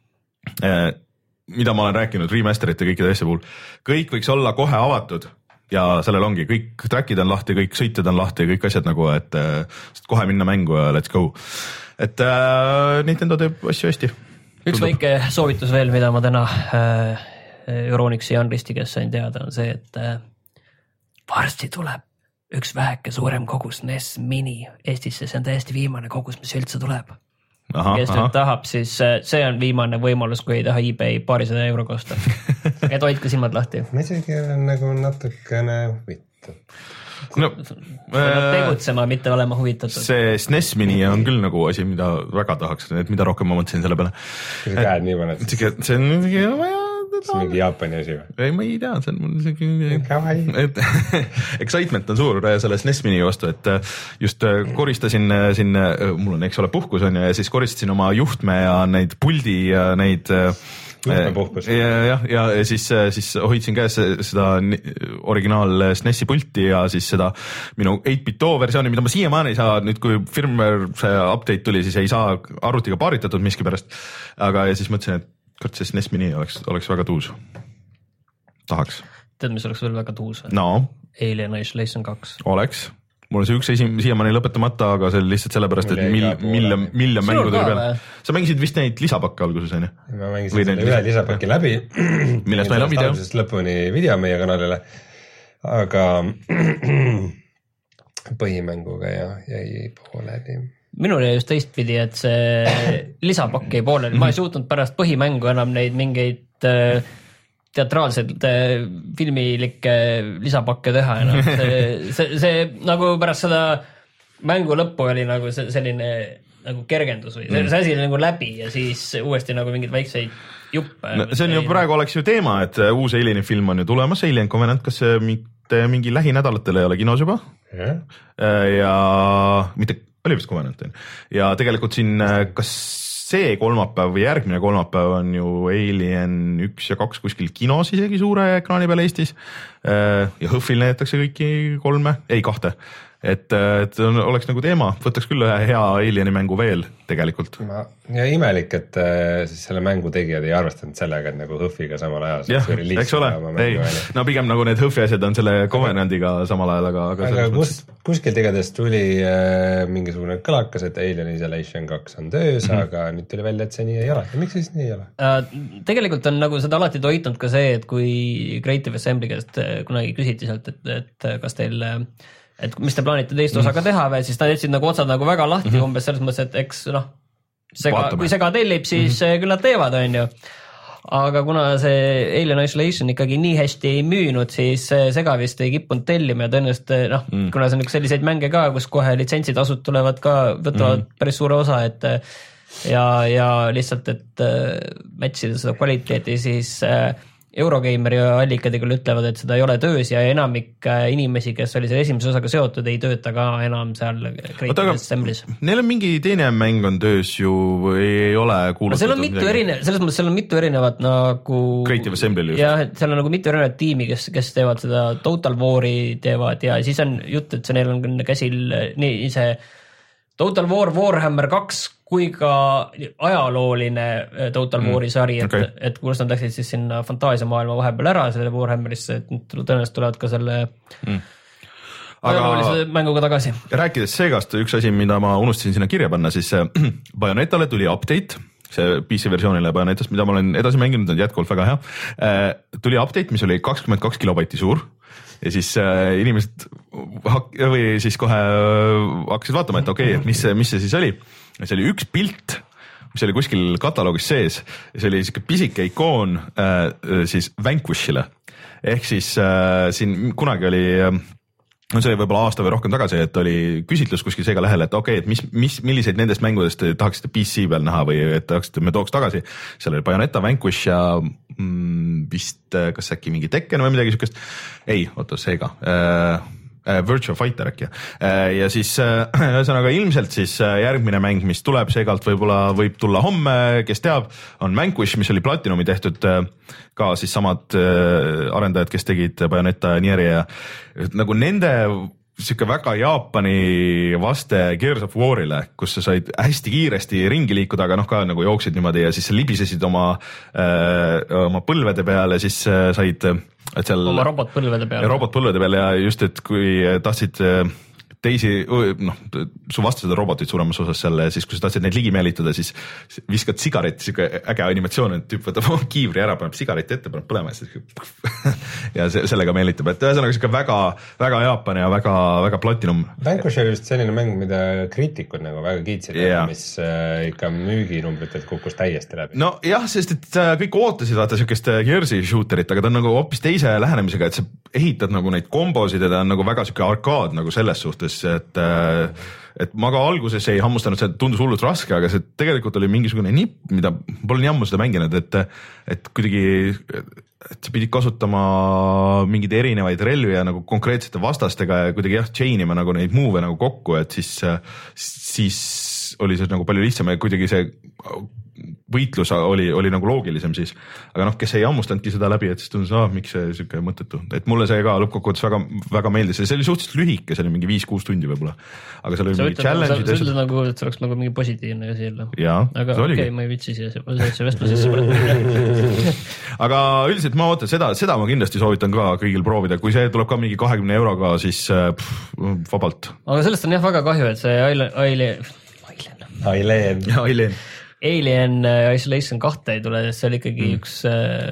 mida ma olen rääkinud remasterite kõikide asja puhul, kõik võiks olla kohe avatud ja sellel ongi, kõik trackid on lahti, kõik sõitjad on lahti, kõik asjad nagu, et kohe minna mängu ja let's go. Et äh, Nintendo teeb asju hästi. Üks Tundub. väike soovitus veel, mida ma täna äh, Euronixi Jan Risti, kes sain teada, on see, et äh, varsti tuleb üks väheke suurem kogus N E S Mini Eestisse, see on täiesti viimane kogus, mis üldse tuleb. Aha, kes nüüd tahab, siis see on viimane võimalus, kui ei taha eBay paarisada euro kosta. Et hoidke silmad lahti. Ma isegi olen nagu natukene huvitav. No, äh, tegutsema, mitte olema huvitatud. See S N E S Mini on küll nagu asi, mida väga tahaks, et mida rohkem ma mõtlesin selle peale. Kui sa käed nii paned? See on mingi vaja. See on mingi Jaapani asi või? Ei, ma ei tea, see on mul et excitement on suur selle S N E S Mini vastu, et just koristasin siin, mul on eks ole puhkus on ja siis koristasin oma juhtme ja neid puldi ja neid juhmepuhkus. jah, ja, ja, ja siis, siis hoidsin käes seda originaal S N E S-i pulti ja siis seda minu eight bit O versiooni, mida ma siiamaani ei saa, nüüd kui firmware see update tuli, siis ei saa arvutiga paaritatud miskipärast. Aga ja siis mõtlesin, et kord see S N E S Mini oleks, oleks väga tuus. Tahaks. Tead, mis oleks veel väga tuus? No. Alien Isolation kaks. Oleks. Mul on see üks esim, siiamaani lõpetamata, aga see oli lihtsalt sellepärast, et mil, miljon, miljon mängu tuli peal. Sa mängisid vist neid lisapakke alguses, on ju? Ma mängisin selle ühe lisapaki läbi. Millest meil on video? Lõpuni video meie kanalile. Aga põhimänguga ja jäi pooleli. Minul jäi just teistpidi, et see lisapakk jäi pooleli. Ma ei suutnud pärast põhimängu enam neid mingeid teatraalselt filmilikke lisapakke teha enam. See, see, see nagu pärast seda mängu lõppu oli nagu selline nagu kergendus või see, see asi oli nagu läbi ja siis uuesti nagu mingid väikseid juppe. No, see on ju praegu oleks ju teema, et uus Alieni film on ju tulemas, Alien Covenant, kas see mitte mingi lähinädalatel ei ole kinos juba? Yeah. Ja mitte, oli vist Covenant ja tegelikult siin, kas see kolmapäev või järgmine kolmapäev on ju Alien üks ja kaks kuskil kinos isegi suure ekraani peal Eestis ja Hõhvil näidatakse kõiki kolme, ei kahte, et, et oleks nagu teema, võtaks küll ühe hea Alieni mängu veel tegelikult. Ma, ja imelik, et siis selle mängu tegijad ei arvestanud sellega, et nagu Hõhviga samal ajal. Jah, eks ole, ei, no pigem nagu need Hõhvi asjad on selle Covenantiga samal ajal, aga, aga, aga kus, kuskilt igatahes tuli äh, mingisugune kõlakas, et Alien Isolation kaks on töös, mm-hmm. aga nüüd tuli välja, et see nii ei ole. Ja miks siis nii ei ole? Uh, tegelikult on nagu seda alati toitnud ka see, et kui Creative Assembly käest kunagi küsiti sealt, et, et kas teil et mis te plaanite teist osaga teha või, siis nad jätsid nagu otsad nagu väga lahti mm-hmm. umbes selles mõttes, et eks noh, sega, kui sega tellib, siis mm-hmm. küll nad teevad, on ju. Aga kuna see Alien Isolation ikkagi nii hästi ei müünud, siis sega vist ei kippunud tellima ja tõenäoliselt noh, mm. kuna see on üks selliseid mänge ka, kus kohe litsentsitasud tulevad ka, võtavad mm. päris suure osa, et ja, ja lihtsalt, et matchida seda kvaliteeti, siis Eurogamer ja allikad küll ütlevad, et seda ei ole töös ja enamik inimesi, kes oli selle esimese osaga seotud, ei tööta ka enam seal Creative Assembly's. Neil on mingi teine mäng on töös ju või ei ole kuulutatud? Seal on mitu erinevat, selles mõttes seal on mitu erinevat nagu Creative Assembly just. Jah, et seal on nagu mitu erinevat tiimi, kes, kes teevad seda Total War'i teevad ja siis on jutt, et see neil on käsil nii see Total War, Warhammer kaks kui ka ajalooline Total mm. War'i sari, et, okay. et kus nad läksid siis sinna fantaasiamaailma vahepeal ära selle Warhammerisse, et nüüd tõenäoliselt tulevad ka selle mm. ajaloolise mänguga tagasi. Rääkides Segast, üks asi, mida ma unustasin sinna kirja panna, siis Bayonettale tuli update, see P C versioonile Bayonettast, mida ma olen edasi mänginud, on jätkuvalt väga hea. Tuli update, mis oli kakskümmend kaks kilobaiti suur ja siis äh, inimesed hak- või siis kohe hakkasid vaatama, et okei, okay, et mis see, mis see siis oli. See oli üks pilt, mis oli kuskil kataloogis sees ja see oli siuke pisike ikoon äh, siis Vanquishile. Ehk siis äh, siin kunagi oli äh, no see oli võib-olla aasta või rohkem tagasi, et oli küsitlus kuskil Sega lehel, et okei, okay, et mis, mis, milliseid nendest mängudest tahaksite P C peal näha või et tahaksite, me tooks tagasi. Seal oli Bayonetta, Vanquish ja mm, vist kas äkki mingi Tekken või midagi siukest. Ei, oota, Sega. Äh, Virtua Fighter äkki. Ja siis ühesõnaga ilmselt siis järgmine mäng, mis tuleb Segalt võib-olla võib tulla homme, kes teab, on Vanquish, mis oli Platinumi tehtud ka siis samad arendajad, kes tegid Bayonetta ja Nieri ja nagu nende siuke väga Jaapani vaste Gears of War'ile, kus sa said hästi kiiresti ringi liikuda, aga noh ka nagu jooksid niimoodi ja siis sa libisesid oma, äh, oma põlvede peale, siis äh, said et seal oma robotpõlvede peale. Robotpõlvede peale ja just, et kui tahtsid teisi, noh, su vastased robotid suuremas osas seal, siis kui sa tahtsid neid ligi meelitada, siis viskad sigaretti, siuke äge animatsioon, et tüüp võtab kiivri ära, paneb sigaretti ette, paneb põlema ja siis ja sellega meelitab, et ühesõnaga siuke väga, väga Jaapan ja väga, väga Platinum. Vanquish oli just selline mäng, mida kriitikud nagu väga kiitsid, yeah. mis äh, ikka müüginumbritel kukkus täiesti läbi. No jah, sest et äh, kõik ootasid vaata siukest Gears'i shooterit, aga ta on nagu hoopis teise lähenemisega, et sa ehitad nagu neid kombosid ja ta on nagu väga siuke arkaad nagu selles suhtes, et, et ma ka alguses ei hammustanud, see tundus hullult raske, aga see tegelikult oli mingisugune nipp, mida pole nii ammu seda mänginud, et, et kuidagi, et sa pidid kasutama mingeid erinevaid relvi ja nagu konkreetsete vastastega ja kuidagi jah, chain'ima nagu neid move'e nagu kokku, et siis, siis oli see nagu palju lihtsam ja kuidagi see võitlus oli, oli nagu loogilisem siis, aga noh, kes ei hammustanudki seda läbi, et siis tundus, ah, miks see siuke mõttetu, et mulle see ka lõppkokkuvõttes väga, väga meeldis ja see oli suhteliselt lühike, see oli mingi viis-kuus tundi võib-olla, aga seal oli mingi challenge'id. See ütled nagu, et see oleks nagu mingi positiivne asi jälle. aga okei okay,, ma ei vitsi siia see vestlusesse mõelda. aga üldiselt ma ootan seda, seda ma kindlasti soovitan ka kõigil proovida, kui see tuleb ka mingi kahekümne euroga, siis pff, vabalt. aga sellest on jah väga kahju, et see Aileen Aileen Aileen Alien Isolation kahte ei tule, see oli ikkagi mm. üks,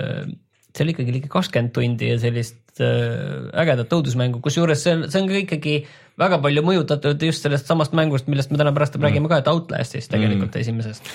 see oli ikkagi ligi kakskümmend tundi ja sellist ägedat õudusmängu, kus juures see, see on ka ikkagi väga palju mõjutatud just sellest samast mängust, millest me täna pärast mm. räägime ka, et Outlastist tegelikult mm. esimesest.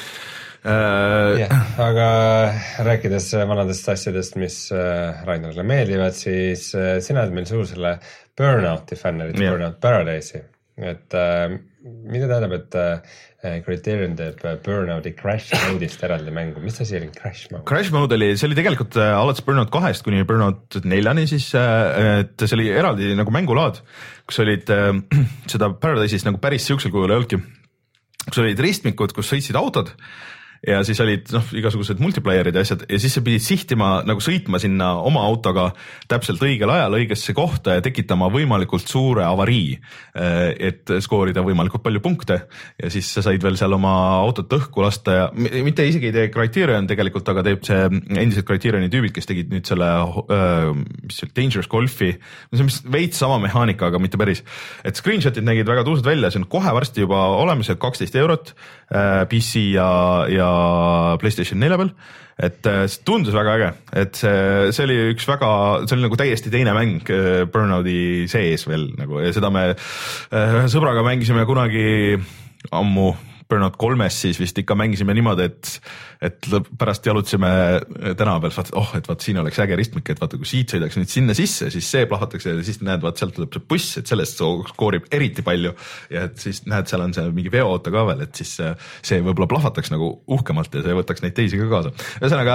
Uh, yeah, aga rääkides vanadest asjadest, mis Rainerile meeldivad, siis sina oled meil suur selle Burnouti fänn, eriti yeah. Burnout Paradise'i, et uh, mida tähendab, et uh, Criterion teeb Burnouti Crash mode'ist eraldi mängu, mis asi oli Crash mode? Crash mode oli, see oli tegelikult uh, alates Burnout kahest kuni Burnout neljani siis, uh, et see oli eraldi nagu mängulaad, kus olid uh, seda Paradise'is nagu päris siuksel kujul ei olnudki, kus olid ristmikud, kus sõitsid autod ja siis olid noh, igasugused multiplayer'id ja asjad ja siis sa pidid sihtima nagu sõitma sinna oma autoga täpselt õigel ajal õigesse kohta ja tekitama võimalikult suure avarii, et skoorida võimalikult palju punkte ja siis sa said veel seal oma autot õhku lasta ja mitte isegi ei tee Criterion tegelikult, aga teeb see endised Criterioni tüübid, kes tegid nüüd selle mis see Dangerous Golfi, see on vist veits sama mehaanika, aga mitte päris, et screenshotid nägid väga tuusad välja, see on kohe varsti juba olemas, kaksteist eurot P C ja, ja PlayStation nelja peal, et see tundus väga äge, et see, see oli üks väga, see oli nagu täiesti teine mäng Burnouti sees veel nagu ja seda me ühe sõbraga mängisime kunagi ammu Burnout kolmes siis vist ikka mängisime niimoodi, et, et pärast jalutasime tänava peal, vaat, oh, et vaat siin oleks äge ristmik, et vaata, kui siit sõidaks nüüd sinna sisse, siis see plahvatakse ja siis näed, vaat sealt tuleb see buss, et sellest skoorib eriti palju ja et siis näed, seal on see mingi veoauto ka veel, et siis see võib-olla plahvataks nagu uhkemalt ja see võtaks neid teisi ka kaasa. Ühesõnaga,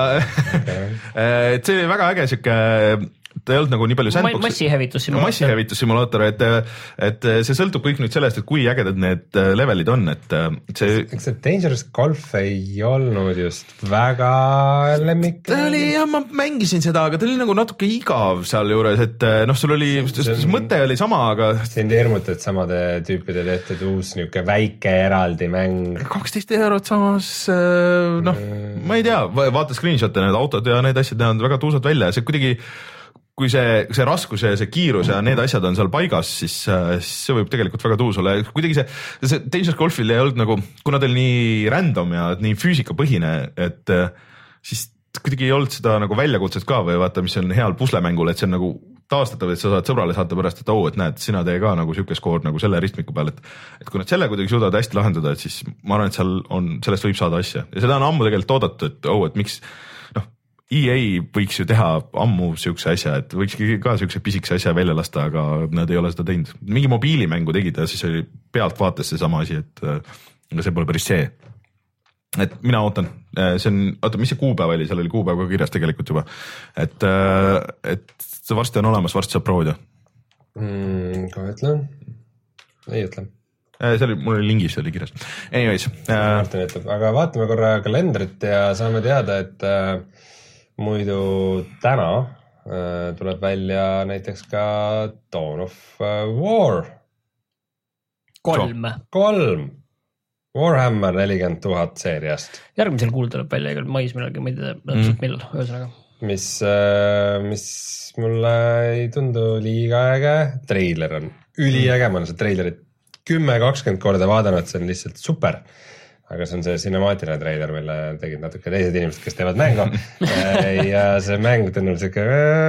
et see oli väga äge siuke ta ei olnud nagu nii palju sandbox'i. Massihävitussimulaator. Massihävitussimulaator, et, et see sõltub kõik nüüd sellest, et kui ägedad need levelid on, et see... Eks see Dangerous Golf ei olnud just väga lemmik? Ta oli, jah, ma mängisin seda, aga ta oli nagu natuke igav seal juures, et noh, sul oli, see mõte oli sama, aga... Sind hirmutad samade tüüpide tehtud uus niuke väike eraldi mäng. kaksteist eurot samas, noh, ma ei tea, vaata screenshot'e, need autod ja need asjad näevad väga tuusad välja ja see kuidagi kui see, see raskus ja see kiirus ja need asjad on seal paigas, siis, siis see võib tegelikult väga tuus olla. Kuidagi see, see Dangerous Golfil ei olnud nagu, kuna ta oli nii random ja nii füüsikapõhine, et siis kuidagi ei olnud seda nagu väljakutset ka või vaata, mis on heal puslemängul, et see on nagu taastatav, et sa saad sõbrale saata pärast, et oh, et näed, sina tee ka nagu siuke skoor nagu selle ristmiku peal, et, et kui nad selle kuidagi suudavad hästi lahendada, et siis ma arvan, et seal on, sellest võib saada asja ja seda on ammu tegelikult oodatud, et oh, et miks E A võiks ju teha ammu siukse asja, et võikski ka siukse pisikse asja välja lasta, aga nad ei ole seda teinud. Mingi mobiilimängu tegid ja siis oli pealtvaates see sama asi, et aga see pole päris see. Et mina ootan, see on, oota, mis see kuupäev oli, seal oli kuupäev ka kirjas tegelikult juba, et, et see varsti on olemas, varsti saab proovida. Mm, kohe ütlen, ei ütle. See oli, mul oli lingis, see oli kirjas. Anyways. Martin ütleb, aga vaatame korra kalendrit ja saame teada, et muidu täna äh, tuleb välja näiteks ka Dawn of War. Kolm. Kolm. Warhammer nelikümmend tuhat seeriast. Järgmisel kuul tuleb välja, igal mais millalgi, ma ei tea täpselt mm. millal, ühesõnaga. Mis, äh, mis mulle ei tundu liiga äge. Treiler on üliäge, ma olen see treilerit kümme kakskümmend korda vaadanud, see on lihtsalt super. Aga see on see cinemaatiline treiler, mille tegid natuke teised inimesed, kes teevad mängu ja see mäng tundub siuke,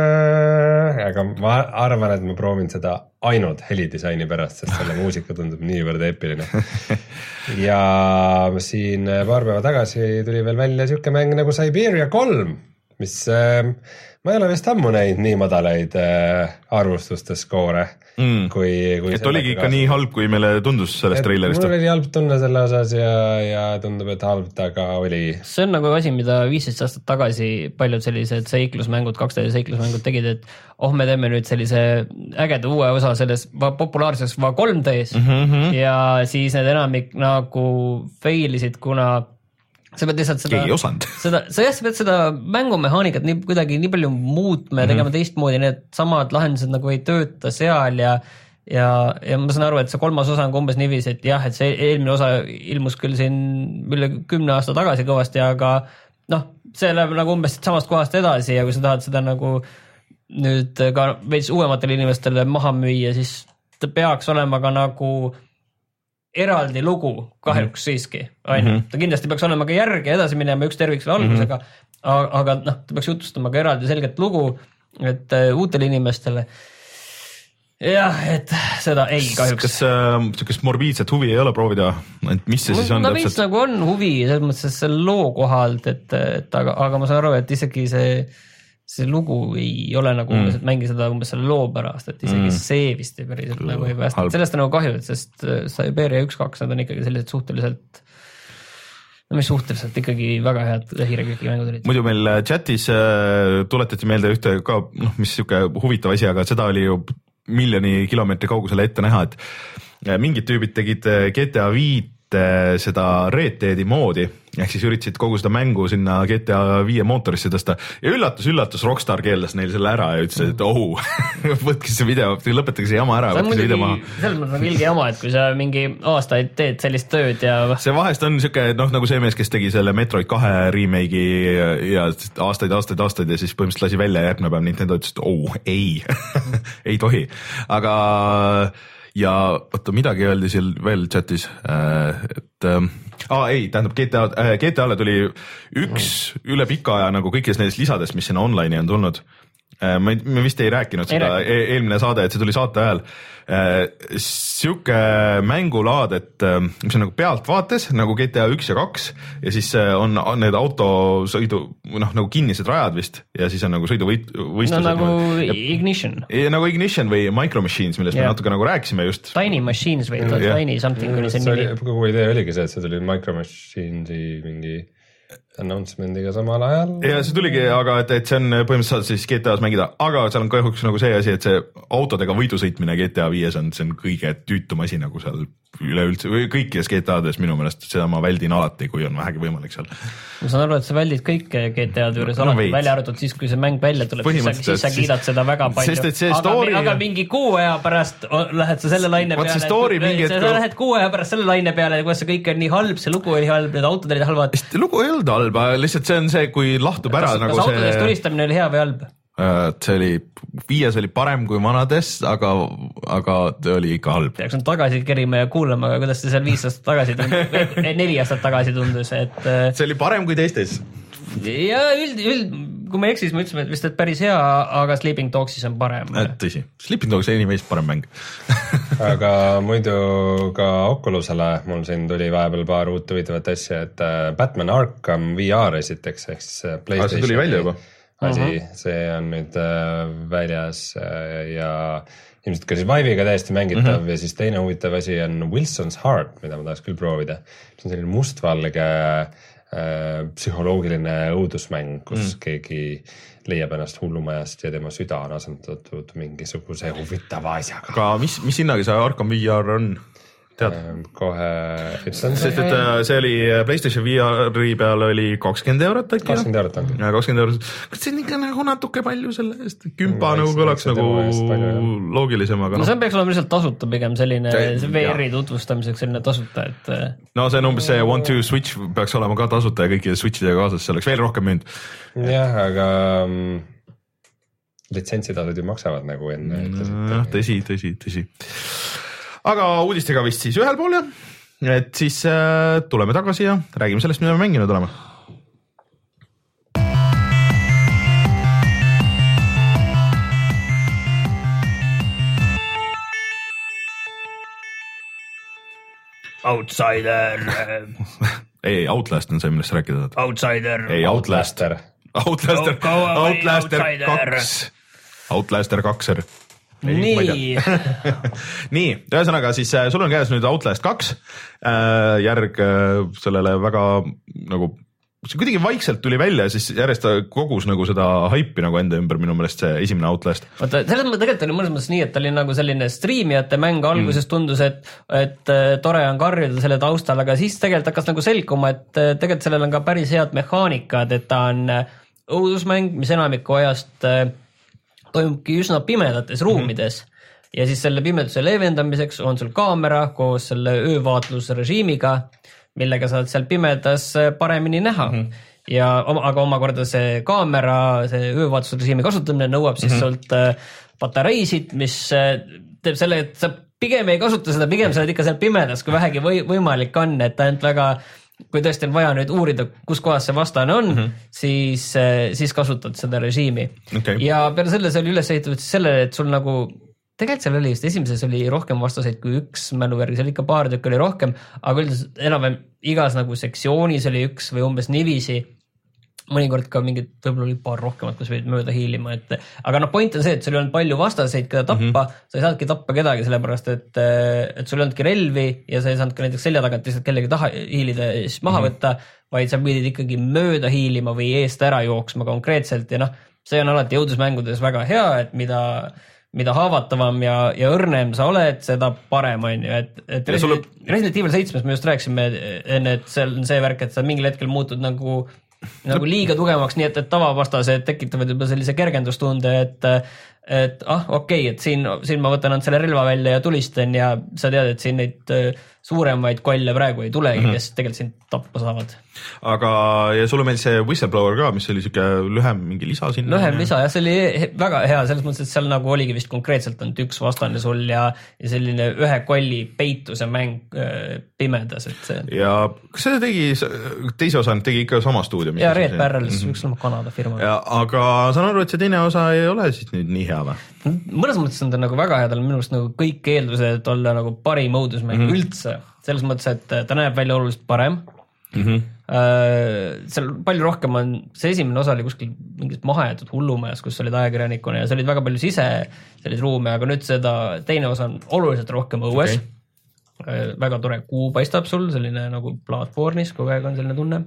aga ma arvan, et ma proovin seda ainult helidisaini pärast, sest selle muusika tundub niivõrd eepiline. Ja siin paar päeva tagasi tuli veel välja siuke mäng nagu Siberia kolm, mis äh, ma ei ole vist ammu näinud nii madalaid äh, arvustuste skoore mm. kui, kui et oligi ikka nii halb, kui meile tundus sellest treilerist. Mul oli halb tunne selle osas ja, ja tundub, et halb taga oli. See on nagu asi, mida viisteist aastat tagasi paljud sellised seiklusmängud, kaks D seiklusmängud tegid, et oh, me teeme nüüd sellise ägeda uue osa selles populaarses va kolm D-s mm-hmm. ja siis need enamik nagu failisid, kuna sa pead lihtsalt seda, seda, sa jah, sa pead seda mängumehaanikat nii, kuidagi nii palju muutma ja mm-hmm. tegema teistmoodi, need samad lahendused nagu ei tööta seal ja ja, ja ma saan aru, et see kolmas osa on umbes niiviisi, et jah, et see eelmine osa ilmus küll siin üle kümne aasta tagasi kõvasti, aga noh, see läheb nagu umbes samast kohast edasi ja kui sa tahad seda nagu nüüd ka veits uuematele inimestele maha müüa, siis ta peaks olema ka nagu eraldi lugu kahjuks mm-hmm. siiski, mm-hmm. ta kindlasti peaks olema ka järgi edasi minema üks terviksele algusega, mm-hmm. aga noh, ta peaks jutustama ka eraldi selget lugu, et uh, uutele inimestele. Jah, et seda ei kahjuks. Kas äh, sellist morbiidset huvi ei ole proovida, et mis see siis on? No veits nagu on huvi, selles mõttes see loo kohalt, et, et aga, aga ma saan aru, et isegi see see lugu ei ole nagu mm. umbes, et mängi seda umbes selle loo pärast, et isegi mm. see vist ei päriselt nagu ei päästa. Sellest on nagu kahju, sest Siberia üks kaks, nad on ikkagi sellised suhteliselt, no mis suhteliselt ikkagi väga head hiirekööki mängud olid. Muidu meil chatis äh, tuletati meelde ühte ka, noh, mis siuke huvitav asi, aga seda oli ju miljoni kilomeetri kaugusele ette näha, et mingid tüübid tegid G T A viit seda Red Deadi moodi, ehk siis üritasid kogu seda mängu sinna G T A viie mootorisse tõsta ja üllatus, üllatus, Rockstar keeldas neil selle ära ja ütles, et oh, võtke see video, lõpetage see jama ära, võtke see video maha. Selles mõttes on ilge jama, et kui sa mingi aastaid teed sellist tööd ja see vahest on siuke, noh, nagu see mees, kes tegi selle Metroid kahe remake'i ja aastaid, aastaid, aastaid ja siis põhimõtteliselt lasi välja ja järgmine päev Nintendo ütles, et oh, ei, ei tohi, aga ja oota, midagi öeldi seal veel chatis, et äh, aa, ei, tähendab G T A, äh, G T A-le tuli üks üle pika aja nagu kõikidest nendest lisadest, mis sinna online'i on tulnud. Äh, me, me vist ei rääkinud ei seda rääk. eelmine saade, et see tuli saate ajal. Äh, siuke mängulaad, et äh, mis on nagu pealtvaates nagu G T A üks ja kaks ja siis äh, on, on need autosõidu, noh, nagu kinnised rajad vist ja siis on nagu sõiduvõistlused. No nagu ja, Ignition. Ja, nagu Ignition või Micro Machines, millest yeah. me natuke nagu rääkisime just. Tiny Machines või yeah. Tiny something oli see nimi. Kogu idee oligi see, et see tuli Micro Machinesi mingi announcement'iga samal ajal. Ja see tuligi, aga et, et see on põhimõtteliselt siis G T A-s mängida, aga seal on kahjuks nagu see asi, et see autodega võidusõitmine G T A viies on, see on kõige tüütum asi nagu seal üleüldse, või kõikides G T A-des minu meelest, seda ma väldin alati, kui on vähegi võimalik seal. Ma saan aru, et sa väldid kõike G T A-d juures no, alati välja arvatud siis, kui see mäng välja tuleb, siis sa, siis sa kiidad seda väga palju. Aga, story... aga mingi kuu aja pärast lähed sa selle laine peale, story, mingi, sa kui... lähed kuu aja pärast selle laine peale, kuidas see kõik on nii halb, see lugu oli halb, need autod olid halvad. Lugu ei olnud halb, lihtsalt see on see, kui lahtub ära kas, nagu kas see. Kas autodest tulistamine oli hea või halb? See oli, viies oli parem kui vanades, aga, aga ta oli ikka halb. Peaks on tagasi kerima ja kuulama, kuidas see seal viis aastat tagasi tundus, neli aastat tagasi tundus, et see oli parem kui teistes. Ja üld, üld, kui ma eksis, ma ütlesime, et vist et päris hea, aga Sleeping Dogsis on parem. Tõsi, Sleeping Dogs oli meist parem mäng. Aga muidu ka Oculusele mul siin tuli vahepeal paar uut huvitavat asja, et Batman Arkham V R esiteks, ehk siis PlayStation. See tuli välja juba? Asi, uh-huh. see on nüüd äh, väljas äh, ja ilmselt ka siis Vive'iga täiesti mängitav uh-huh. ja siis teine huvitav asi on Wilson's Heart, mida ma tahaks küll proovida. See on selline mustvalge äh, psühholoogiline õudusmäng, kus uh-huh. keegi leiab ennast hullumajast ja tema süda on asendatud mingisuguse huvitava asjaga. Aga mis, mis hinnaga see Arkham V R on? Tead? Kohe ütlen. Sest et see oli PlayStation V R-i peal oli kakskümmend eurot äkki. kakskümmend eurot on. Ja kakskümmend eurot. Kas see on ikka nagu natuke palju selle eest? Kümpa nagu kõlaks nagu loogilisem. Aga no see peaks olema lihtsalt tasuta pigem selline V R-i tutvustamiseks selline tasuta, et no see on umbes see One Two Switch peaks olema ka tasuta ja kõikide Switchidega kaasas, see oleks veel rohkem müünud. Jah, aga litsentsitasud ju maksavad nagu enne. No, tõsi, tõsi, tõsi. Aga uudistega vist siis ühel pool ja, et siis äh, tuleme tagasi ja räägime sellest, mida me mänginud oleme. Outsider. Ei, Outlast on see, millest rääkida. Outsider. Ei, Outlast. Outlaster, Outlaster kaks, Outlaster kakser. Nii. nii, ühesõnaga siis sul on käes nüüd Outlast kaks, järg sellele väga nagu, see kuidagi vaikselt tuli välja ja siis järjest kogus nagu seda haipi nagu enda ümber minu meelest see esimene Outlast. Vaata, selles mõttes tegelikult oli mõnes mõttes nii, et ta oli nagu selline striimijate mäng alguses tundus, et, et tore on karjuda selle taustal, aga siis tegelikult hakkas nagu selguma, et tegelikult sellel on ka päris head mehaanikad, et ta on õudusmäng, mis enamiku ajast toimubki üsna pimedates ruumides mm-hmm. ja siis selle pimeduse leevendamiseks on sul kaamera koos selle öövaatlusrežiimiga, millega saad seal pimedas paremini näha mm-hmm. ja aga omakorda see kaamera, see öövaatlusrežiimi kasutamine nõuab siis mm-hmm. sult patareisid, mis teeb selle, et sa pigem ei kasuta seda, pigem sa oled ikka seal pimedas, kui vähegi või, võimalik on, et ainult väga kui tõesti on vaja nüüd uurida, kus kohas see vastane on, mm-hmm. siis, siis kasutad seda režiimi. Okay. Ja peale selle see oli üles ehitatud sellele, et sul nagu, tegelikult seal oli just esimeses oli rohkem vastaseid kui üks mäluvärgi, seal ikka paar tükk oli rohkem, aga üldiselt enam igas nagu sektsioonis oli üks või umbes nivisi, mõnikord ka mingid, võib-olla oli paar rohkemat, kus võid mööda hiilima, et aga noh, point on see, et sul on palju vastaseid, keda tappa, mm-hmm. sa ei saadki tappa kedagi, sellepärast et, et sul ei olnudki relvi ja sa ei saanud ka näiteks selja tagant lihtsalt kellegi taha hiilida ja siis maha mm-hmm. võtta, vaid sa pidid ikkagi mööda hiilima või eest ära jooksma konkreetselt ja noh, see on alati jõudusmängudes väga hea, et mida mida haavatavam ja, ja õrnem sa oled, seda parem on ju, et, et Resident, sulle... Resident Evil seitsmes me just rääkisime enne, et see on see värk, et sa mingil hetkel muutud nagu nagu liiga tugevamaks, nii et, et tavavastased tekitavad juba sellise kergendustunde, et et ah, okei, okay, et siin, siin ma võtan selle relva välja ja tulistan ja sa tead, et siin neid suuremaid kolle praegu ei tulegi, mm-hmm. kes tegelikult siin tappa saavad. Aga ja sulle meeldis see Whistleblower ka, mis oli siuke lühem mingi lisa sinna? Lühem lisa ja see oli väga hea, selles mõttes, et seal nagu oligi vist konkreetselt on üks vastane sul ja, ja selline ühe kolli peituse mäng äh, pimedas, et see. Ja kas see tegi, teise osa tegi ikka sama stuudio? Ja Red Barrels, mm-hmm. üks on Kanada firma. Ja, aga saan aru, et see teine osa ei ole siis nüüd nii hea või? Mõnes mõttes on ta nagu väga hea, tal on minu arust nagu kõik eeldused, et olla nagu parim õudusmäng mm-hmm. üldse. Selles mõttes, et ta näeb välja oluliselt parem. Mm-hmm. Uh, seal palju rohkem on, see esimene osa oli kuskil mingist mahajätud hullumajas, kus olid ajakirjanikuna ja see olid väga palju sise selliseid ruume, aga nüüd seda teine osa on oluliselt rohkem õues. Okay. Uh, väga tore kuu paistab sul, selline nagu platvormis, kogu aeg on selline tunne.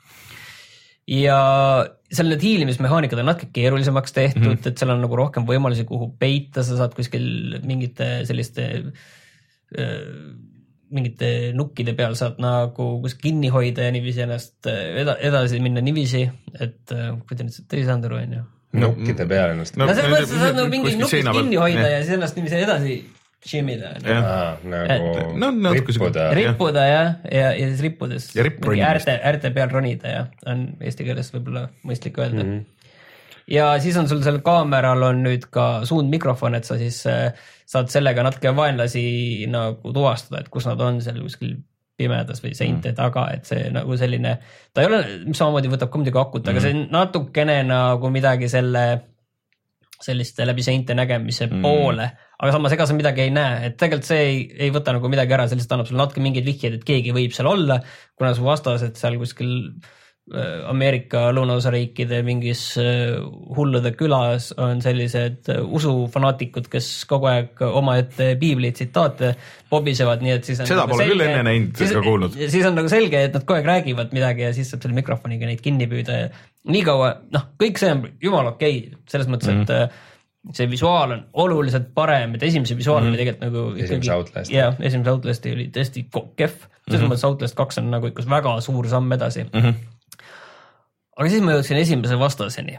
Ja seal need hiilimismehaanikad on natuke keerulisemaks tehtud, mm-hmm. et seal on nagu rohkem võimalusi, kuhu peita, sa saad kuskil mingite selliste äh, mingite nukkide peal saad nagu kus kinni hoida ja niiviisi ennast eda, edasi minna niiviisi, et äh, kui te nüüd seda ei saanud aru, on ju? Nukkide peal ennast. No, no selles mõttes sa saad nagu mingi nukist kinni hoida ja, ja siis ennast niiviisi edasi shimida. Ah, nagu et, no, no, rippuda. Rippuda ja, ja, ja siis rippudes äärte, äärte peal ronida ja on eesti keeles võib-olla mõistlik öelda. Mm-hmm. Ja siis on sul seal kaameral on nüüd ka suundmikrofon, et sa siis äh, saad sellega natuke vaenlasi nagu tuvastada, et kus nad on seal kuskil pimedas või seinte mm. taga, et see nagu selline, ta ei ole, samamoodi võtab ka muidugi akut, mm. aga see natukene nagu midagi selle selliste läbi seinte nägemise mm. poole, aga samas ega sa midagi ei näe, et tegelikult see ei, ei võta nagu midagi ära, sellist annab sulle natuke mingeid vihjeid, et keegi võib seal olla, kuna su vastased seal kuskil Ameerika lõunaosariikide mingis hullude külas on sellised usufanaatikud, kes kogu aeg oma ette piibli tsitaate pobisevad, nii et siis on seda nagu pole selge, küll enne näinud ega kuulnud. Siis on nagu selge, et nad kogu aeg räägivad midagi ja siis saab selle mikrofoniga neid kinni püüda ja nii kaua, noh, kõik see on jumal okei, selles mõttes, mm. et see visuaal on oluliselt parem, et esimese visuaal mm. oli tegelikult nagu esimese Outlast. Jah, esimese Outlast oli tõesti kehv, selles mm. mõttes Outlast kaks on nagu ikka väga suur samm edasi. Mm-hmm. Aga siis ma jõudsin esimese vastaseni.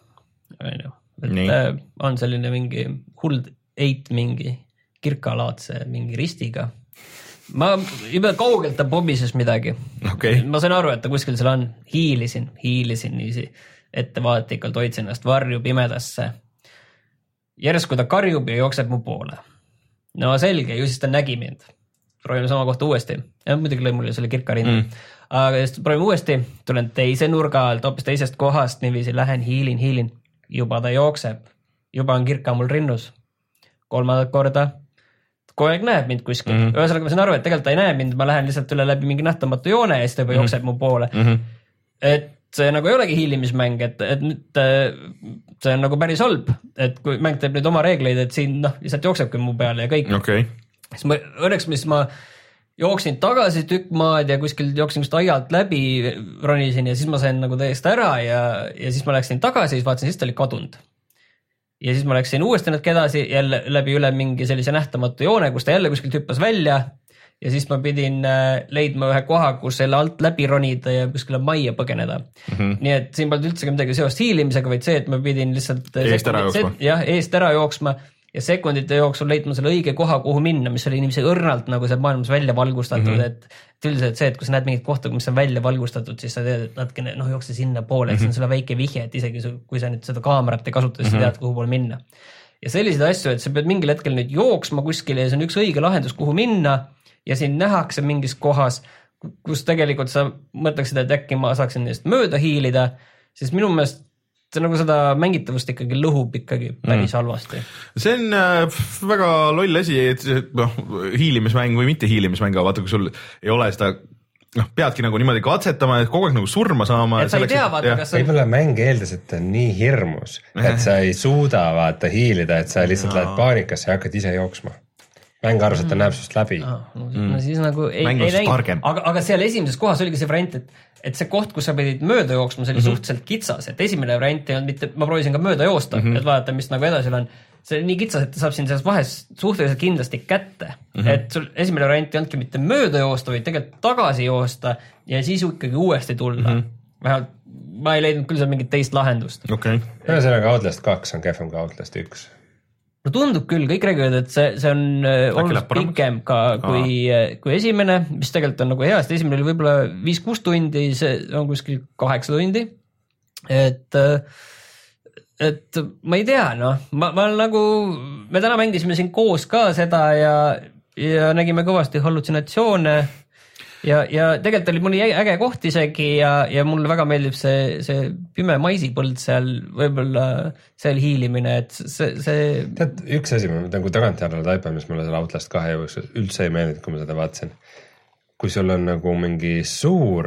Et on selline mingi huld eit mingi kirkalaadse mingi ristiga. Ma juba kaugelt ta pobises midagi. Okay. Ma sain aru, et ta kuskil seal on. Hiilisin, hiilisin niisi ettevaatikalt, hoidsin ennast varju pimedasse. Järsku ta karjub ja jookseb mu poole. No selge, ju siis ta nägi mind. Proovime sama kohta uuesti. Ja muidugi lõi mulle selle kirkarind. Mm. Aga just proovime uuesti, tulen teise nurga alt, hoopis teisest kohast, niiviisi lähen, hiilin, hiilin. Juba ta jookseb. Juba on kirka mul rinnus. Kolmandat korda. Kogu aeg näeb mind kuskil. Mm-hmm. Ühesõnaga ma sain aru, et tegelikult ta ei näe mind. Ma lähen lihtsalt üle läbi mingi nähtamatu joone ja siis ta juba mm-hmm. jookseb mu poole. Mm-hmm. Et see nagu ei olegi hiilimismäng, et, et nüüd see on nagu päris halb, et kui mäng teeb nüüd oma reegleid, et siin noh, lihtsalt jooksebki mu peale ja kõik. Okay. Siis ma, õnneks mis ma jooksin tagasi tükk maad ja kuskil jooksin just aialt läbi, ronisin ja siis ma sain nagu täiesti ära ja, ja siis ma läksin tagasi, siis vaatasin, siis ta oli kadunud. Ja siis ma läksin uuesti natuke edasi, jälle läbi üle mingi sellise nähtamatu joone, kus ta jälle kuskilt hüppas välja. Ja siis ma pidin leidma ühe koha, kus selle alt läbi ronida ja kuskile majja põgeneda. Mm-hmm. Nii et siin polnud üldse midagi seost hiilimisega, vaid see, et ma pidin lihtsalt eest ära jooksma. Jah, eest ära jooksma ja sekundite jooksul leidma selle õige koha, kuhu minna, mis oli inimese õrnalt nagu see maailmas välja valgustatud, mm-hmm. et üldiselt see, et kui sa näed mingit kohta, mis on välja valgustatud, siis sa tead, et natkene, noh, jookse sinna poole, mm-hmm. see on sulle väike vihje, et isegi kui sa nüüd seda kaamerat ei kasuta, siis mm-hmm. sa tead, kuhu poole minna. Ja selliseid asju, et sa pead mingil hetkel nüüd jooksma kuskile ja see on üks õige lahendus, kuhu minna ja siin nähakse mingis kohas, kus tegelikult sa mõtleksid, et äkki ma saaksin neist mööda hiilida, siis minu meelest see nagu seda mängitavust ikkagi lõhub ikkagi päris mm. halvasti. See on äh, väga loll asi, et noh, hiilimismäng või mitte hiilimismäng, aga vaata, kui sul ei ole seda, noh, peadki nagu niimoodi katsetama, et kogu aeg nagu surma saama. Et sa ei tea, vaata, kas on... Võib-olla mäng eeldas, et on nii hirmus, et sa ei suuda vaata hiilida, et sa lihtsalt no. lähed paanikasse ja hakkad ise jooksma. Mäng arvas, et ta näeb sust läbi. Ah, no, no siis nagu ei, mäng ei näinud, aga, aga seal esimeses kohas oligi see variant, et, et see koht, kus sa pidid mööda jooksma, see oli mm-hmm. suhteliselt kitsas, et esimene variant ei olnud mitte, ma proovisin ka mööda joosta, mm-hmm. et vaadata, mis nagu edasi on. See on nii kitsas, et ta saab siin selles vahes suhteliselt kindlasti kätte, mm-hmm. et sul esimene variant ei olnudki mitte mööda joosta, või tegelikult tagasi joosta ja siis ikkagi uuesti tulla. Mm-hmm. Vähemalt ma ei leidnud küll seal mingit teist lahendust. Okay. Ja sellega Outlast kaks on kehvem ka Outlast üks. No tundub küll, kõik räägivad, et see, see on oluliselt pikem ka kui, kui esimene, mis tegelikult on nagu hea, sest esimene oli võib-olla viis kuus tundi, see on kuskil kaheksa tundi. Et, et ma ei tea, noh, ma, ma nagu, me täna mängisime siin koos ka seda ja, ja nägime kõvasti hallutsinatsioone ja, ja tegelikult oli mul äge koht isegi ja, ja mulle väga meeldib see, see pime maisipõld seal, võib-olla seal hiilimine, et see, see... Tead, üks asi, ma nagu tagantjärele taipan, mis mulle selle Outlast kahe üldse ei meeldinud, kui ma seda vaatasin. Kui sul on nagu mingi suur,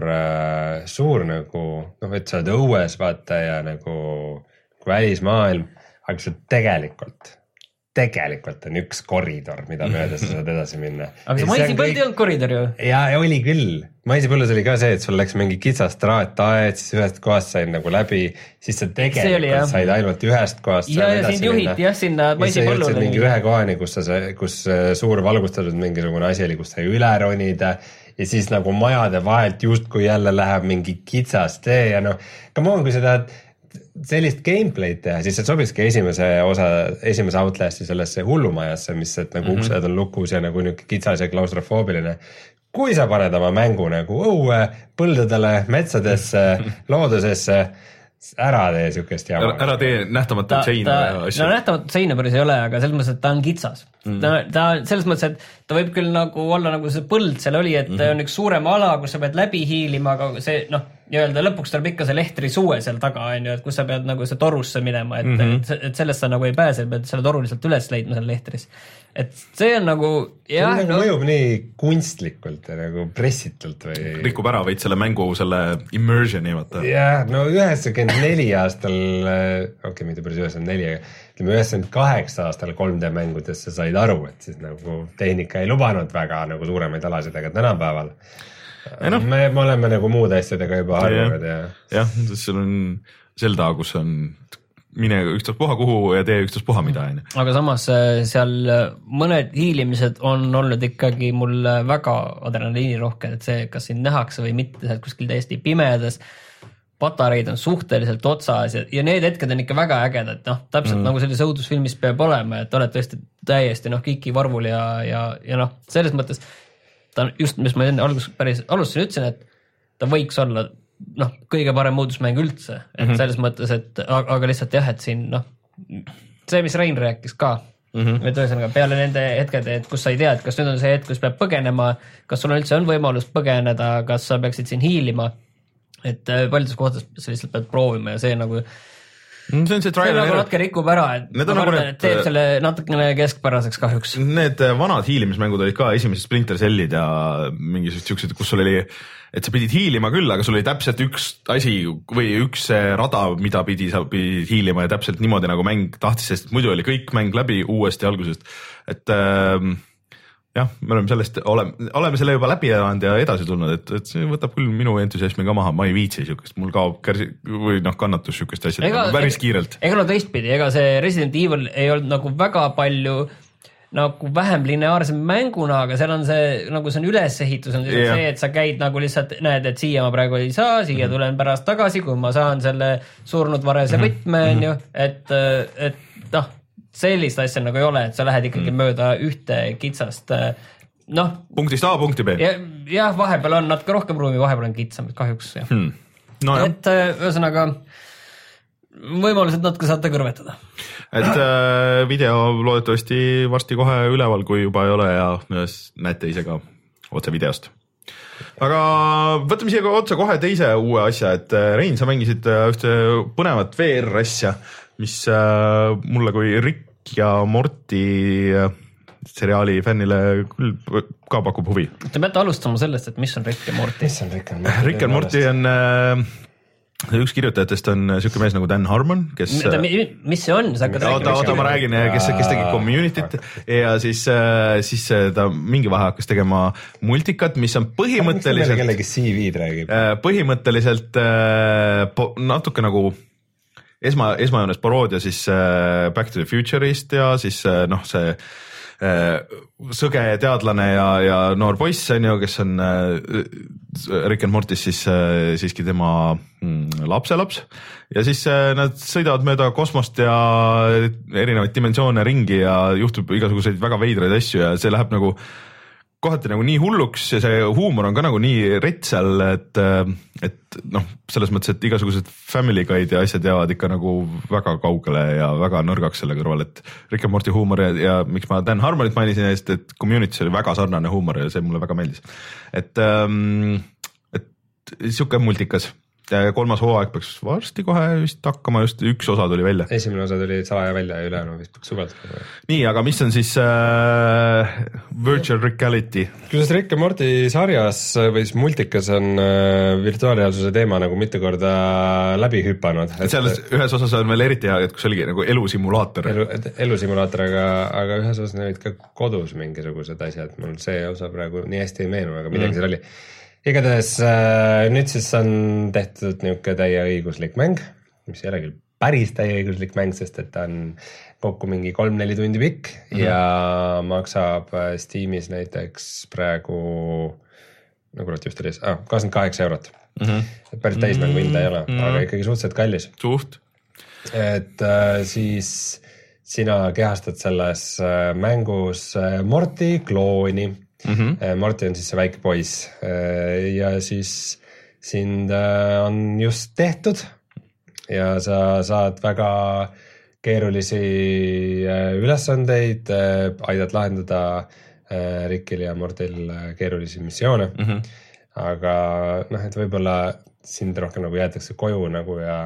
suur nagu, noh, et sa oled õues vaata ja nagu välismaailm, aga see tegelikult... tegelikult on üks koridor, mida mööda sa saad edasi minna. Aga see maisipõld kõik... ei olnud koridor ju? Ja, oli küll. Maisipõllus oli ka see, et sul läks mingi kitsast traataed, siis ühest kohast said nagu läbi, siis sa tegelikult oli, said ainult ühest kohast ja, ja sind juhiti jah sinna maisipõllule. Ja sa mingi ühe kohani, kus, sa, kus suur valgustatud mingisugune asi oli, kus sai üle ronida ja siis nagu majade vahelt justkui jälle läheb mingi kitsas tee ja noh, come on, kui sa tahad sellist gameplay'd teha, siis see sobiski esimese osa, esimese Outlasti sellesse hullumajasse, mis et nagu mm-hmm. uksed on lukus ja nagu niuke kitsas ja klaustrofoobiline. Kui sa paned oma mängu nagu õue, põldudele, metsadesse, loodusesse, ära tee sükest jama. Ära tee nähtamatut seina ja asju. No nähtamatut seina päris ei ole, aga selles mõttes, et ta on kitsas. Mm. Ta, ta selles mõttes, et ta võib küll nagu olla nagu see põld seal oli, et mm-hmm. on üks suurem ala, kus sa pead läbi hiilima, aga see noh, nii-öelda lõpuks tuleb ikka see lehtri suue seal taga, on ju, et kus sa pead nagu see torusse minema, et, mm-hmm. et, et sellest sa nagu ei pääse, pead selle toru lihtsalt üles leidma seal lehtris. Et see on nagu... jah, see nagu no, mõjub nii kunstlikult ja nagu pressitult või... Rikub ära võid selle mängu, selle immersioni vaata. jah, no üheksakümmend neli aastal, okei, okay, mitte päris üheksakümmend neli, aga ütleme üheksakümmend kaheksa aastal kolm D mängudesse said aru, et siis nagu tehnika ei lubanud väga nagu suuremaid alasid, aga tänapäeval no. me, me oleme nagu muude asjadega juba harjunud ja... jah, sul on Zelda, kus on... mine ükstav puha kuhu ja tee ükstav puha mida. Aga samas seal mõned hiilimised on olnud ikkagi mul väga adrenaliini rohke, et see, kas sind nähakse või mitte, sealt kuskil täiesti pimedas, patareid on suhteliselt otsas ja, ja need hetked on ikka väga ägedad, noh, täpselt mm. nagu selles õudusfilmis peab olema, et oled tõesti täiesti noh, kiki varvul ja, ja, ja noh, selles mõttes ta on just, mis ma enne alguses päris alustasin ütlesin, et ta võiks olla noh, kõige parem muudusmäng üldse, et mm-hmm. selles mõttes, et aga lihtsalt jah, et siin noh, see, mis Rein rääkis ka, mm-hmm. et ühesõnaga peale nende hetkede, et kus sa ei tea, et kas nüüd on see hetk, kus peab põgenema, kas sul üldse on võimalus põgeneda, kas sa peaksid siin hiilima, et paljudes kohtades sa lihtsalt pead proovima ja see nagu see on see trial see nagu natuke rikub ära, et need ma nagu kardan, et teeb selle natukene keskpäraseks kahjuks. Need vanad hiilimismängud olid ka esimesed Splinter Cellid ja mingisugused siuksed, kus sul oli, et sa pidid hiilima küll, aga sul oli täpselt üks asi või üks rada, mida pidi, sa pidid hiilima ja täpselt niimoodi nagu mäng tahtis, sest muidu oli kõik mäng läbi uuesti algusest, et äh, jah, me oleme sellest, oleme, oleme selle juba läbi elanud ja edasi tulnud, et, et see võtab küll minu entusiasmi ka maha, ma ei viitsi siukest, mul kaob kärsi või noh, kannatus siukest asja ega, päris kiirelt. Ega no teistpidi, ega see Resident Evil ei olnud nagu väga palju nagu vähem lineaarsem mänguna, aga seal on see, nagu see on ülesehitus, on yeah. see, et sa käid nagu lihtsalt, näed, et siia ma praegu ei saa, siia mm-hmm. tulen pärast tagasi, kui ma saan selle surnud varese mm-hmm. võtme, on ju, et, et noh, sellist asja nagu ei ole, et sa lähed ikkagi mm. mööda ühte kitsast, noh. Punktist A punkti B. Ja, jah, vahepeal on natuke rohkem ruumi, vahepeal on kitsam, kahjuks. Hmm. No, et ühesõnaga võimalused natuke saate kõrvetada. Et äh, video loodetavasti varsti kohe üleval, kui juba ei ole ja näete ise ka otse videost. Aga võtame siia otsa kohe teise uue asja, et Rein, sa mängisid ühte põnevat V R asja, mis äh, mulle kui Rick ja Morty seriaali fännile küll ka pakub huvi. Te peate alustama sellest, et mis on Rick ja Morty. Mis on Rick ja Morty? Rick ja Morty on, äh, üks kirjutajatest on siuke mees nagu Dan Harmon, kes... Mis see on? Oota, oota, ma räägin, kes, kes tegi Community't ja siis, siis ta mingi vahe hakkas tegema multikat, mis on põhimõtteliselt... Kellegi C V-d räägib. Põhimõtteliselt natuke nagu... Esma, esmajoones paroodia siis äh, Back to the Future'ist ja siis äh, noh, see äh, sõge teadlane ja, ja noor poiss on ju, kes on äh, Rick and Mortis siis äh, siiski tema mm, lapselaps ja siis äh, nad sõidavad mööda kosmost ja erinevaid dimensioone ringi ja juhtub igasuguseid väga veidraid asju ja see läheb nagu kohati nagu nii hulluks ja see huumor on ka nagu nii rets seal, et, et noh, selles mõttes, et igasugused Family Guy'd ja asjad jäävad ikka nagu väga kaugele ja väga nõrgaks selle kõrval, et Rick and Morty huumor ja, ja miks ma Dan Harmonit mainisin eest, et Community's oli väga sarnane huumor ja see mulle väga meeldis. Et, et siuke multikas. Kolmas hooaeg peaks varsti kohe vist hakkama, just üks osa tuli välja. Esimene osa tuli salaja välja ja ülejäänu vist peaks suvelt. Nii, aga mis on siis äh, virtual reality? Kuidas Rick ja Morty sarjas või siis multikas on äh, virtuaalreaalsuse teema nagu mitu korda läbi hüpanud. Et selles ühes osas on veel eriti hea, et kus oligi nagu elusimulaator. Elu, elusimulaator, aga, aga ühes osas olid ka kodus mingisugused asjad. Mul see osa praegu nii hästi ei meenu, aga midagi mm. seal oli. Igatahes äh, nüüd siis on tehtud niuke täieõiguslik mäng, mis ei ole küll päris täieõiguslik mäng, sest et ta on kokku mingi kolm-neli tundi pikk mm-hmm. ja maksab Steamis näiteks praegu, no kurat just oli, ah, kakskümmend kaheksa eurot. Mm-hmm. Päris täismängu hinda ei ole, mm-hmm. aga ikkagi suhteliselt kallis. Suht. Et äh, siis sina kehastad selles äh, mängus äh, Morty klooni. Mm-hmm. Morty on siis see väike poiss ja siis sind on just tehtud ja sa saad väga keerulisi ülesandeid, aidad lahendada Rickil ja Mortil keerulisi missioone, mm-hmm. aga noh, et võib-olla sind rohkem nagu jäetakse koju nagu ja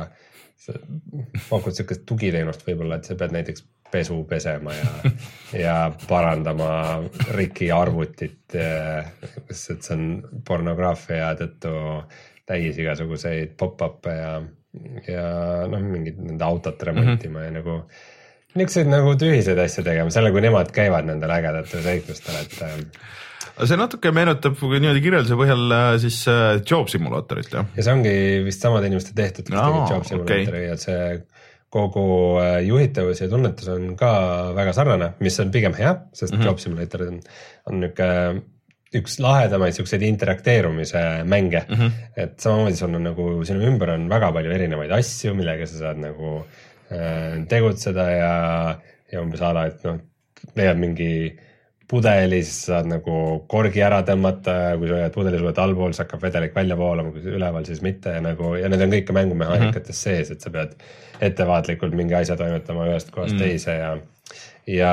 pakud sellist tugiteenust võib-olla, et sa pead näiteks pesu pesema ja, ja parandama Ricki arvutit, sest see on pornograafia tõttu täis igasuguseid pop-up'e ja, ja noh, mingid nende autot remontima mm-hmm. ja nagu niisuguseid nagu tühiseid asju tegema, selle kui nemad käivad nendel ägedatel seiklustel, et see natuke meenutab niimoodi kirjelduse põhjal siis Job Simulatorit, jah? Ja see ongi vist samad inimesed tehtud, kes no, tegid Job Simulatori okay. ja see kogu juhitavus ja tunnetus on ka väga sarnane, mis on pigem hea, sest mm-hmm. Job Simulator on, on niuke üks lahedamaid siukseid interakteerumise mänge, mm-hmm. et samamoodi sul on nagu, sinu ümber on väga palju erinevaid asju, millega sa saad nagu äh, tegutseda ja, ja umbes ala, et noh, leiad mingi pudeli, siis saad nagu korgi ära tõmmata, kui sa hoiad pudeli sulle allpool, siis hakkab vedelik välja voolama, kui üleval siis mitte ja nagu, ja need on kõik mängumehhaanikates mm-hmm. sees, et sa pead ettevaatlikult mingi asja toimetama ühest kohast mm. teise ja, ja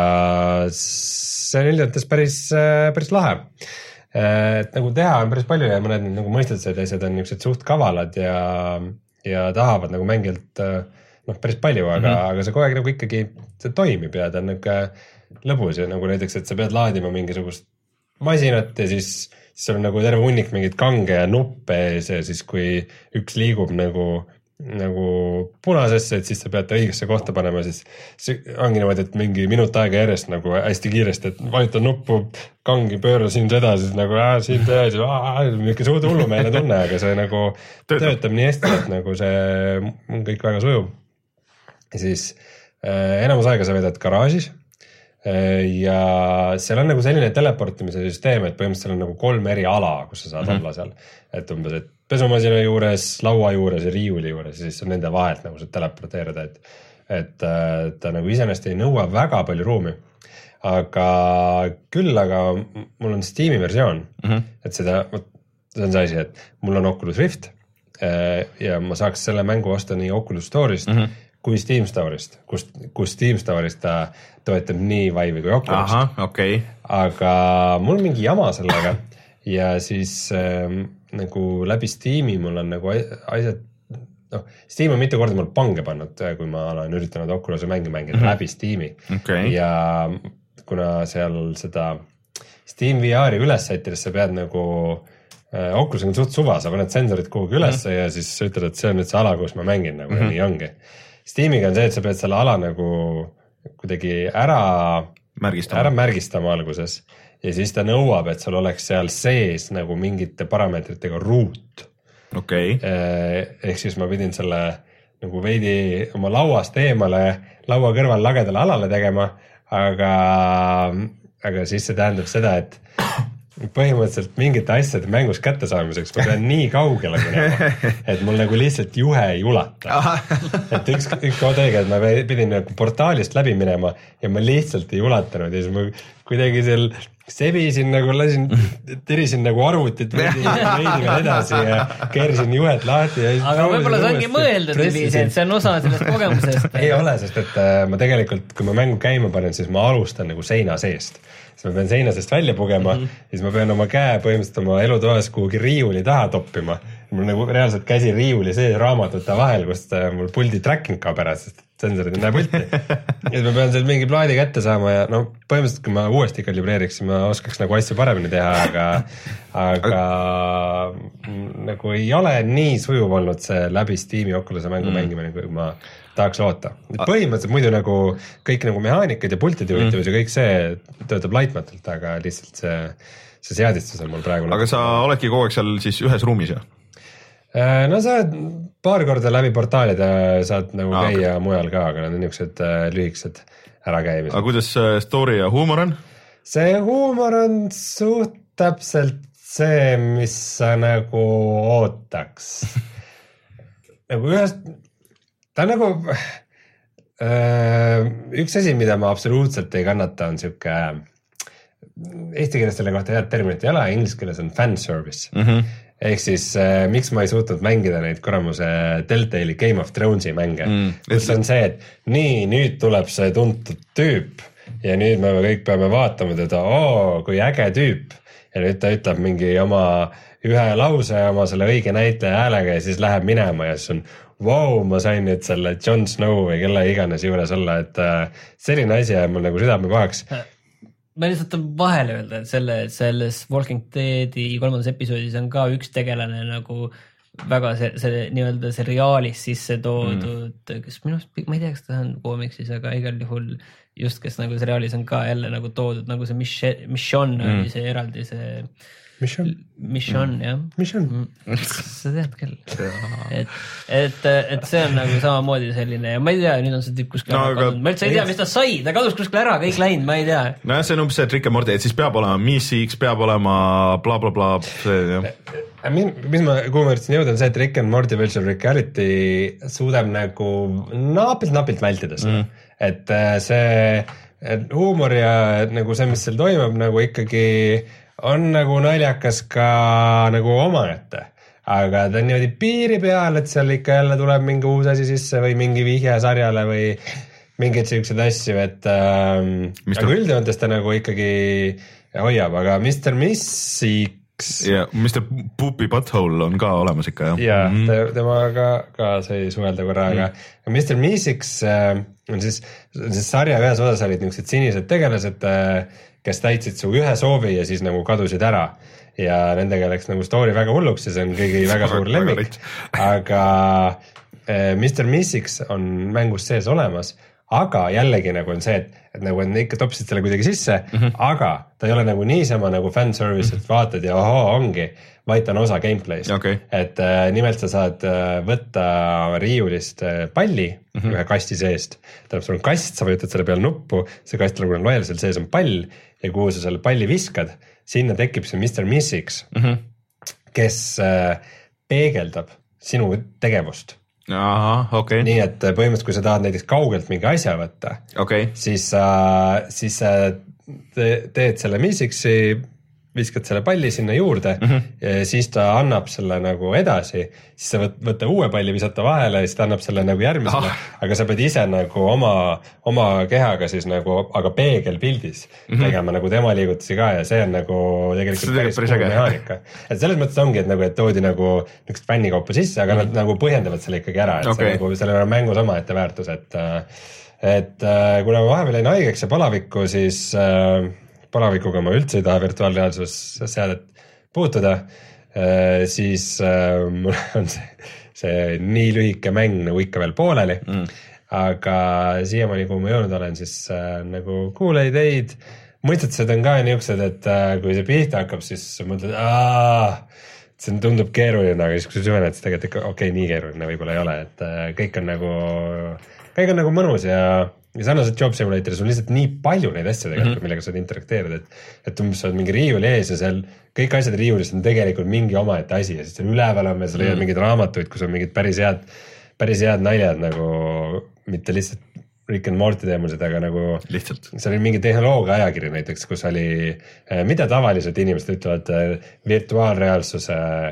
see on üldiselt päris, päris lahe. Et nagu teha on päris palju ja mõned nagu mõistetused asjad on niisugused suht kavalad ja, ja tahavad nagu mängilt noh, päris palju, aga mm, -hmm. aga see kogu aeg nagu ikkagi, see toimib ja ta on niuke lõbus ja nagu näiteks, et sa pead laadima mingisugust masinat ja siis, siis seal on nagu terve hunnik mingit kange ja nuppe ees ja siis kui üks liigub nagu nagu punasesse, et siis sa pead ta õigesse kohta panema, siis see ongi niimoodi, et mingi minut aega järjest nagu hästi kiiresti, et vajutan nuppu, kangi pööra siin seda, siis nagu äh, siin teha, siis äh, mingi suud hullumeelne tunne, aga see nagu töötab, töötab nii hästi, et nagu see on kõik väga sujuv. Ja siis äh, enamus aega sa vedad garaažis äh, ja seal on nagu selline teleportimise süsteem, et põhimõtteliselt on nagu kolm eri ala, kus sa saad mm-hmm. olla seal, et umbes, et pesumasina juures, laua juures ja riiuli juures ja siis on nende vahelt nagu see teleporteerida, et, et ta nagu iseenesest ei nõua väga palju ruumi. Aga küll, aga mul on Steam'i versioon, mm-hmm. et seda, see on see asi, et mul on Oculus Rift ja ma saaks selle mängu osta nii Oculus Store'ist mm-hmm. kui Steam Store'ist, kus, kus Steam Store'ist ta toetab nii Vive'i kui Oculust. Aha, okei. Okay. Aga mul mingi jama sellega ja siis ähm, nagu läbi Steam'i mul on nagu asjad, noh, Steam on mitu korda mul pange pannud, kui ma olen üritanud Oculus'i mänge mängida mm-hmm. läbi Steam'i okay. ja kuna seal seda Steam V R-i üles sätides sa pead nagu äh, Oculus on suht suva, sa paned sensorid kuhugi ülesse mm-hmm. ja siis sa ütled, et see on nüüd see ala, kus ma mängin nagu mm-hmm. ja nii ongi. Steamiga on see, et sa pead selle ala nagu kuidagi ära märgistama, ära märgistama alguses ja siis ta nõuab, et sul oleks seal sees nagu mingite parameetritega ruut. Okay. Ehk siis ma pidin selle nagu veidi oma lauast eemale, laua kõrval lagedale alale tegema, aga, aga siis see tähendab seda, et põhimõtteliselt mingite asjade mängus kätte saamiseks ma pean nii kaugele minema, et mul nagu lihtsalt juhe ei ulata. Et üks, üks kodega, et ma pidin nagu portaalist läbi minema ja ma lihtsalt ei ulatanud ja siis ma kuidagi seal sebisin nagu, lasin, tirisin nagu arvutit veidi, veidi veel edasi ja keerisin juhet lahti. Aga võib-olla see ongi mõeldud, et see on osa sellest kogemusest. Ei ole, sest et ma tegelikult, kui ma mängu käima panen, siis ma alustan nagu seina seest. Siis ma pean seina seest välja pugema mm -hmm. siis ma pean oma käe põhimõtteliselt oma elutoas kuhugi riiuli taha toppima. Mul nagu reaalselt käsi riiuli sees raamatute vahel, kust mul puldi tracking kaob ära, sest sensorid ei näe pulti. Ja siis ma pean seal mingi plaadi kätte saama ja no põhimõtteliselt, kui ma uuesti kalibreeriks, ma oskaks nagu asju paremini teha, aga, aga nagu ei ole nii sujuv olnud see läbi Steam'i Oculus'e mängu mm. mängimine, kui ma tahaks loota. Põhimõtteliselt muidu nagu kõik nagu mehaanikad ja pultide juhitavus mm. ja kõik see töötab laitmatult, aga lihtsalt see, see seadistus on mul praegu. Aga sa oledki kogu aeg seal siis ühes ruumis, jah? No sa paar korda läbi portaalide saad nagu ah, käia okay. mujal ka, aga need on niisugused lühikesed ärakäimised. Aga kuidas story ja huumor on? See huumor on suht täpselt see, mis sa nagu ootaks. Nagu ühest, ta on nagu äh, üks asi, mida ma absoluutselt ei kannata, on siuke eesti keeles selle kohta head terminit ei ole, inglise keeles on fanservice. Mhm. Ehk siis äh, miks ma ei suutnud mängida neid korramuse Telltale'i Game of Thronesi mänge mm, kus on see, et nii, nüüd tuleb see tuntud tüüp ja nüüd me kõik peame vaatama teda, oo, kui äge tüüp ja nüüd ta ütleb mingi oma ühe lause oma selle õige näitleja häälega ja siis läheb minema ja siis on vau, ma sain nüüd selle Jon Snow või kelle iganes juures olla, et äh, selline asi jääb mul nagu südame pahaks. Ma lihtsalt on vahele öelda, et selle, selles Walking Deadi kolmandas episoodis on ka üks tegelane nagu väga see, see nii-öelda seriaalis sisse toodud, mm. kes minu arust, ma ei tea, kas ta on koomiksis, aga igal juhul just, kes nagu seriaalis on ka jälle nagu toodud, nagu see Michonne mm. oli see eraldi see Mission? Mission, mm. jah. Mission? Sa tead küll. et, et, et see on nagu samamoodi selline ja ma ei tea, nüüd on see tüüp kuskil no, ära kadunud. Ma üldse ei tea, mis ta sai, ta kadus kuskil ära, kõik läinud, ma ei tea. No see on umbes see Rick and Morty, et siis peab olema Missiks, peab olema bla bla bla, see jah. Mis, mis ma, kuhu ma üritasin jõuda, on see, et Rick and Morty Virtual Reality suudab nagu napilt-napilt vältida seda. Mm. Et see et huumor ja nagu see, mis seal toimub, nagu ikkagi on nagu naljakas ka nagu omaette, aga ta on niimoodi piiri peal, et seal ikka jälle tuleb mingi uus asi sisse või mingi vihje sarjale või mingeid selliseid asju, et ähm, aga üldjoontes ta nagu ikkagi hoiab, aga mister Missi ja mister Poopy Butthole on ka olemas ikka, jah? jaa, mm -hmm. temaga ka sai suhelda korra, aga mm -hmm. mister Meeseeks äh, on siis, siis sarja ühes osas olid niisugused sinised tegelased, äh, kes täitsid su ühe soovi ja siis nagu kadusid ära ja nendega läks nagu story väga hulluks ja see on kõigi väga suur lemmik, aga äh, mister Meeseeks on mängus sees olemas, aga jällegi nagu on see, et, et nagu on ikka topsid selle kuidagi sisse mm, -hmm. aga ta ei ole nagu niisama nagu fanservice, et vaatad ja ohoo, ongi, vaid ta on osa gameplay'st okay.. et äh, nimelt sa saad äh, võtta riiulist äh, palli mm -hmm. ühe kasti seest, tähendab, sul on kast, sa vajutad selle peale nuppu, see kast nagu on laiali, seal sees on pall ja kuhu sa selle palli viskad, sinna tekib see mister Meeseeks mm, -hmm. kes äh, peegeldab sinu tegevust. Aha, okei okay.. nii et põhimõtteliselt, kui sa tahad näiteks kaugelt mingi asja võtta okay., siis sa, siis sa te, teed selle Meeseeksi, viskad selle palli sinna juurde mm -hmm. ja siis ta annab selle nagu edasi, siis sa võt, võtta uue palli, visata vahele ja siis ta annab selle nagu järgmisele ah., aga sa pead ise nagu oma, oma kehaga siis nagu, aga peegelpildis mm -hmm. tegema nagu tema liigutusi ka ja see on nagu tegelikult päris cool mehaanika. et selles mõttes ongi, et nagu, et toodi nagu niisugust fännikaupa sisse, aga mm -hmm. nad nagu põhjendavad selle ikkagi ära, et okay. see nagu, sellel on mängus omaette väärtus, et et kuna ma vahepeal jäin haigeks ja palavikku, siis äh, palavikuga ma üldse ei taha virtuaalreaalsusseadet puutuda, siis mul on see, see nii lühike mäng nagu ikka veel pooleli mm., aga siiamaani, kui ma jõudnud olen, siis äh, nagu cool ideid, mõistetused on ka niisugused, et äh, kui see pihta hakkab, siis mõtled, aah, see tundub keeruline, aga siis kui sa süvened, siis tegelikult ikka okei okay,, nii keeruline võib-olla ei ole, et äh, kõik on nagu, kõik on nagu mõnus ja ja sarnaselt Job Simulatoris on lihtsalt nii palju neid asju tegelikult mm, -hmm. millega saad interakteerida, et et umbes sa oled mingi riiuli ees ja seal kõik asjad riiulist on tegelikult mingi omaette asi ja siis seal üleval on ja sa leiad mm -hmm. mingeid raamatuid, kus on mingid päris head, päris head naljad nagu mitte lihtsalt Rick and Morty teemused, aga nagu lihtsalt. seal oli mingi tehnoloogia ajakiri näiteks, kus oli, mida tavaliselt inimesed ütlevad virtuaalreaalsuse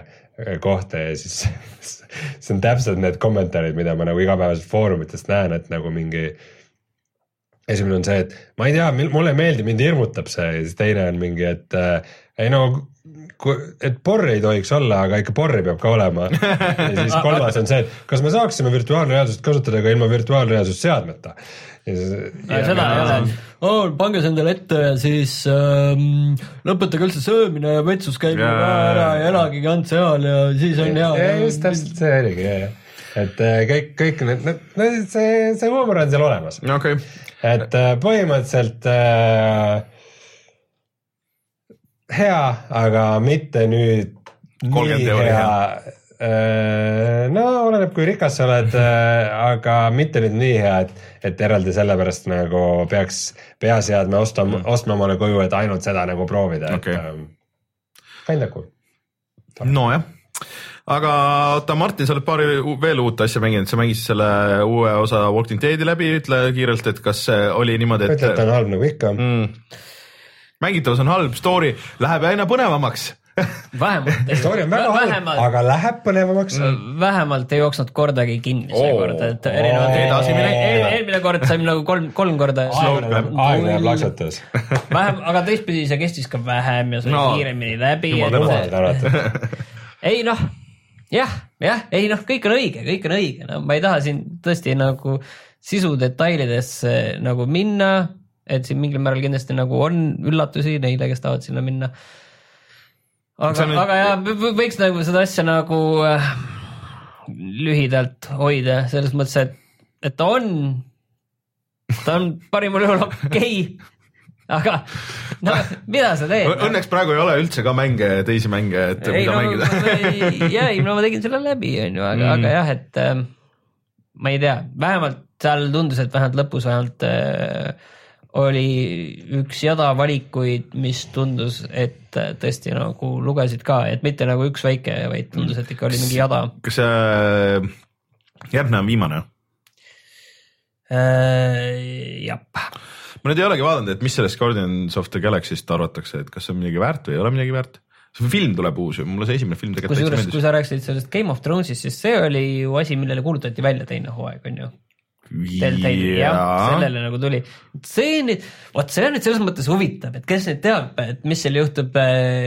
kohta ja siis see on täpselt need kommentaarid, mida ma nagu igapäevaselt foorumitest näen, et nagu mingi esimene on see, et ma ei tea, mulle ei meeldi, mind hirmutab see ja siis teine on mingi, et äh, ei no, et porri ei tohiks olla, aga ikka porri peab ka olema. Ja siis kolmas on see, et kas me saaksime virtuaalreaalsust kasutada ka ilma virtuaalreaalsust seadmeta. Ja siis, ja seda ei ole, oh, pange see endale ette ja siis ähm, lõpetage üldse söömine ja vetsus käimine ka ära ja elagigi ant seal ja siis on hea. Ja just täpselt see oligi, jah. Et kõik, kõik need, need, see, see huumor on seal olemas. Okay. Et põhimõtteliselt äh, hea, aga mitte nüüd nii hea. Äh, no oleneb, kui rikas sa oled, äh, aga mitte nüüd nii hea, et, et eraldi sellepärast nagu peaks peaseadme ostma, mm. ostma omale koju, et ainult seda nagu proovida. Okay. Kinda cool. No jah. Aga oota, Martin, sa oled paari veel uut asja mänginud, sa mängisid selle uue osa Walking Deadi läbi, ütle kiirelt, et kas oli niimoodi, et... Ütle, et on halb nagu ikka. Mm. Mängitavus on halb, story läheb aina põnevamaks. Vähemalt ei, story on väga halb, aga läheb põnevamaks. Vähemalt ei jooksnud kordagi kinni see oh, kord, et erinevalt edasi mine, eelmine kord saime nagu kolm, kolm korda aeg läheb laksates. Vähem, aga teistpidi see kestis ka vähem ja sai no, kiiremini läbi. Ei noh, jah, jah, ei noh, kõik on õige, kõik on õige, no ma ei taha siin tõesti nagu sisu detailidesse nagu minna, et siin mingil määral kindlasti nagu on üllatusi neile, kes tahavad sinna minna. Aga, nüüd... aga jah, võiks nagu seda asja nagu äh, lühidalt hoida, selles mõttes, et, et ta on, ta on parimal juhul okei, aga no, mida sa teed? Õnneks praegu ei ole üldse ka mänge, teisi mänge, et ei, mida no, mängida. Jah, no ma tegin selle läbi, on ju, aga, mm. aga jah, et äh, ma ei tea, vähemalt seal tundus, et vähemalt lõpus vähemalt äh, oli üks jada valikuid, mis tundus, et tõesti nagu lugesid ka, et mitte nagu üks väike, vaid tundus, et ikka oli mingi jada. Kas see järgmine on viimane? Äh, jap. Ma nüüd ei olegi vaadanud, et mis sellest Guardians of the Galaxy'st arvatakse, et kas see on midagi väärt või ei ole midagi väärt? See film tuleb uus ju, mulle see esimene film tegelikult kui, juures, kui sa rääkisid sellest Game of Thrones'ist, siis see oli ju asi, millele kuulutati välja teine hooaeg, on ju? Telltale'i, jah, sellele nagu tuli. See nüüd, võt see on nüüd selles mõttes huvitav, et kes nüüd teab, et mis seal juhtub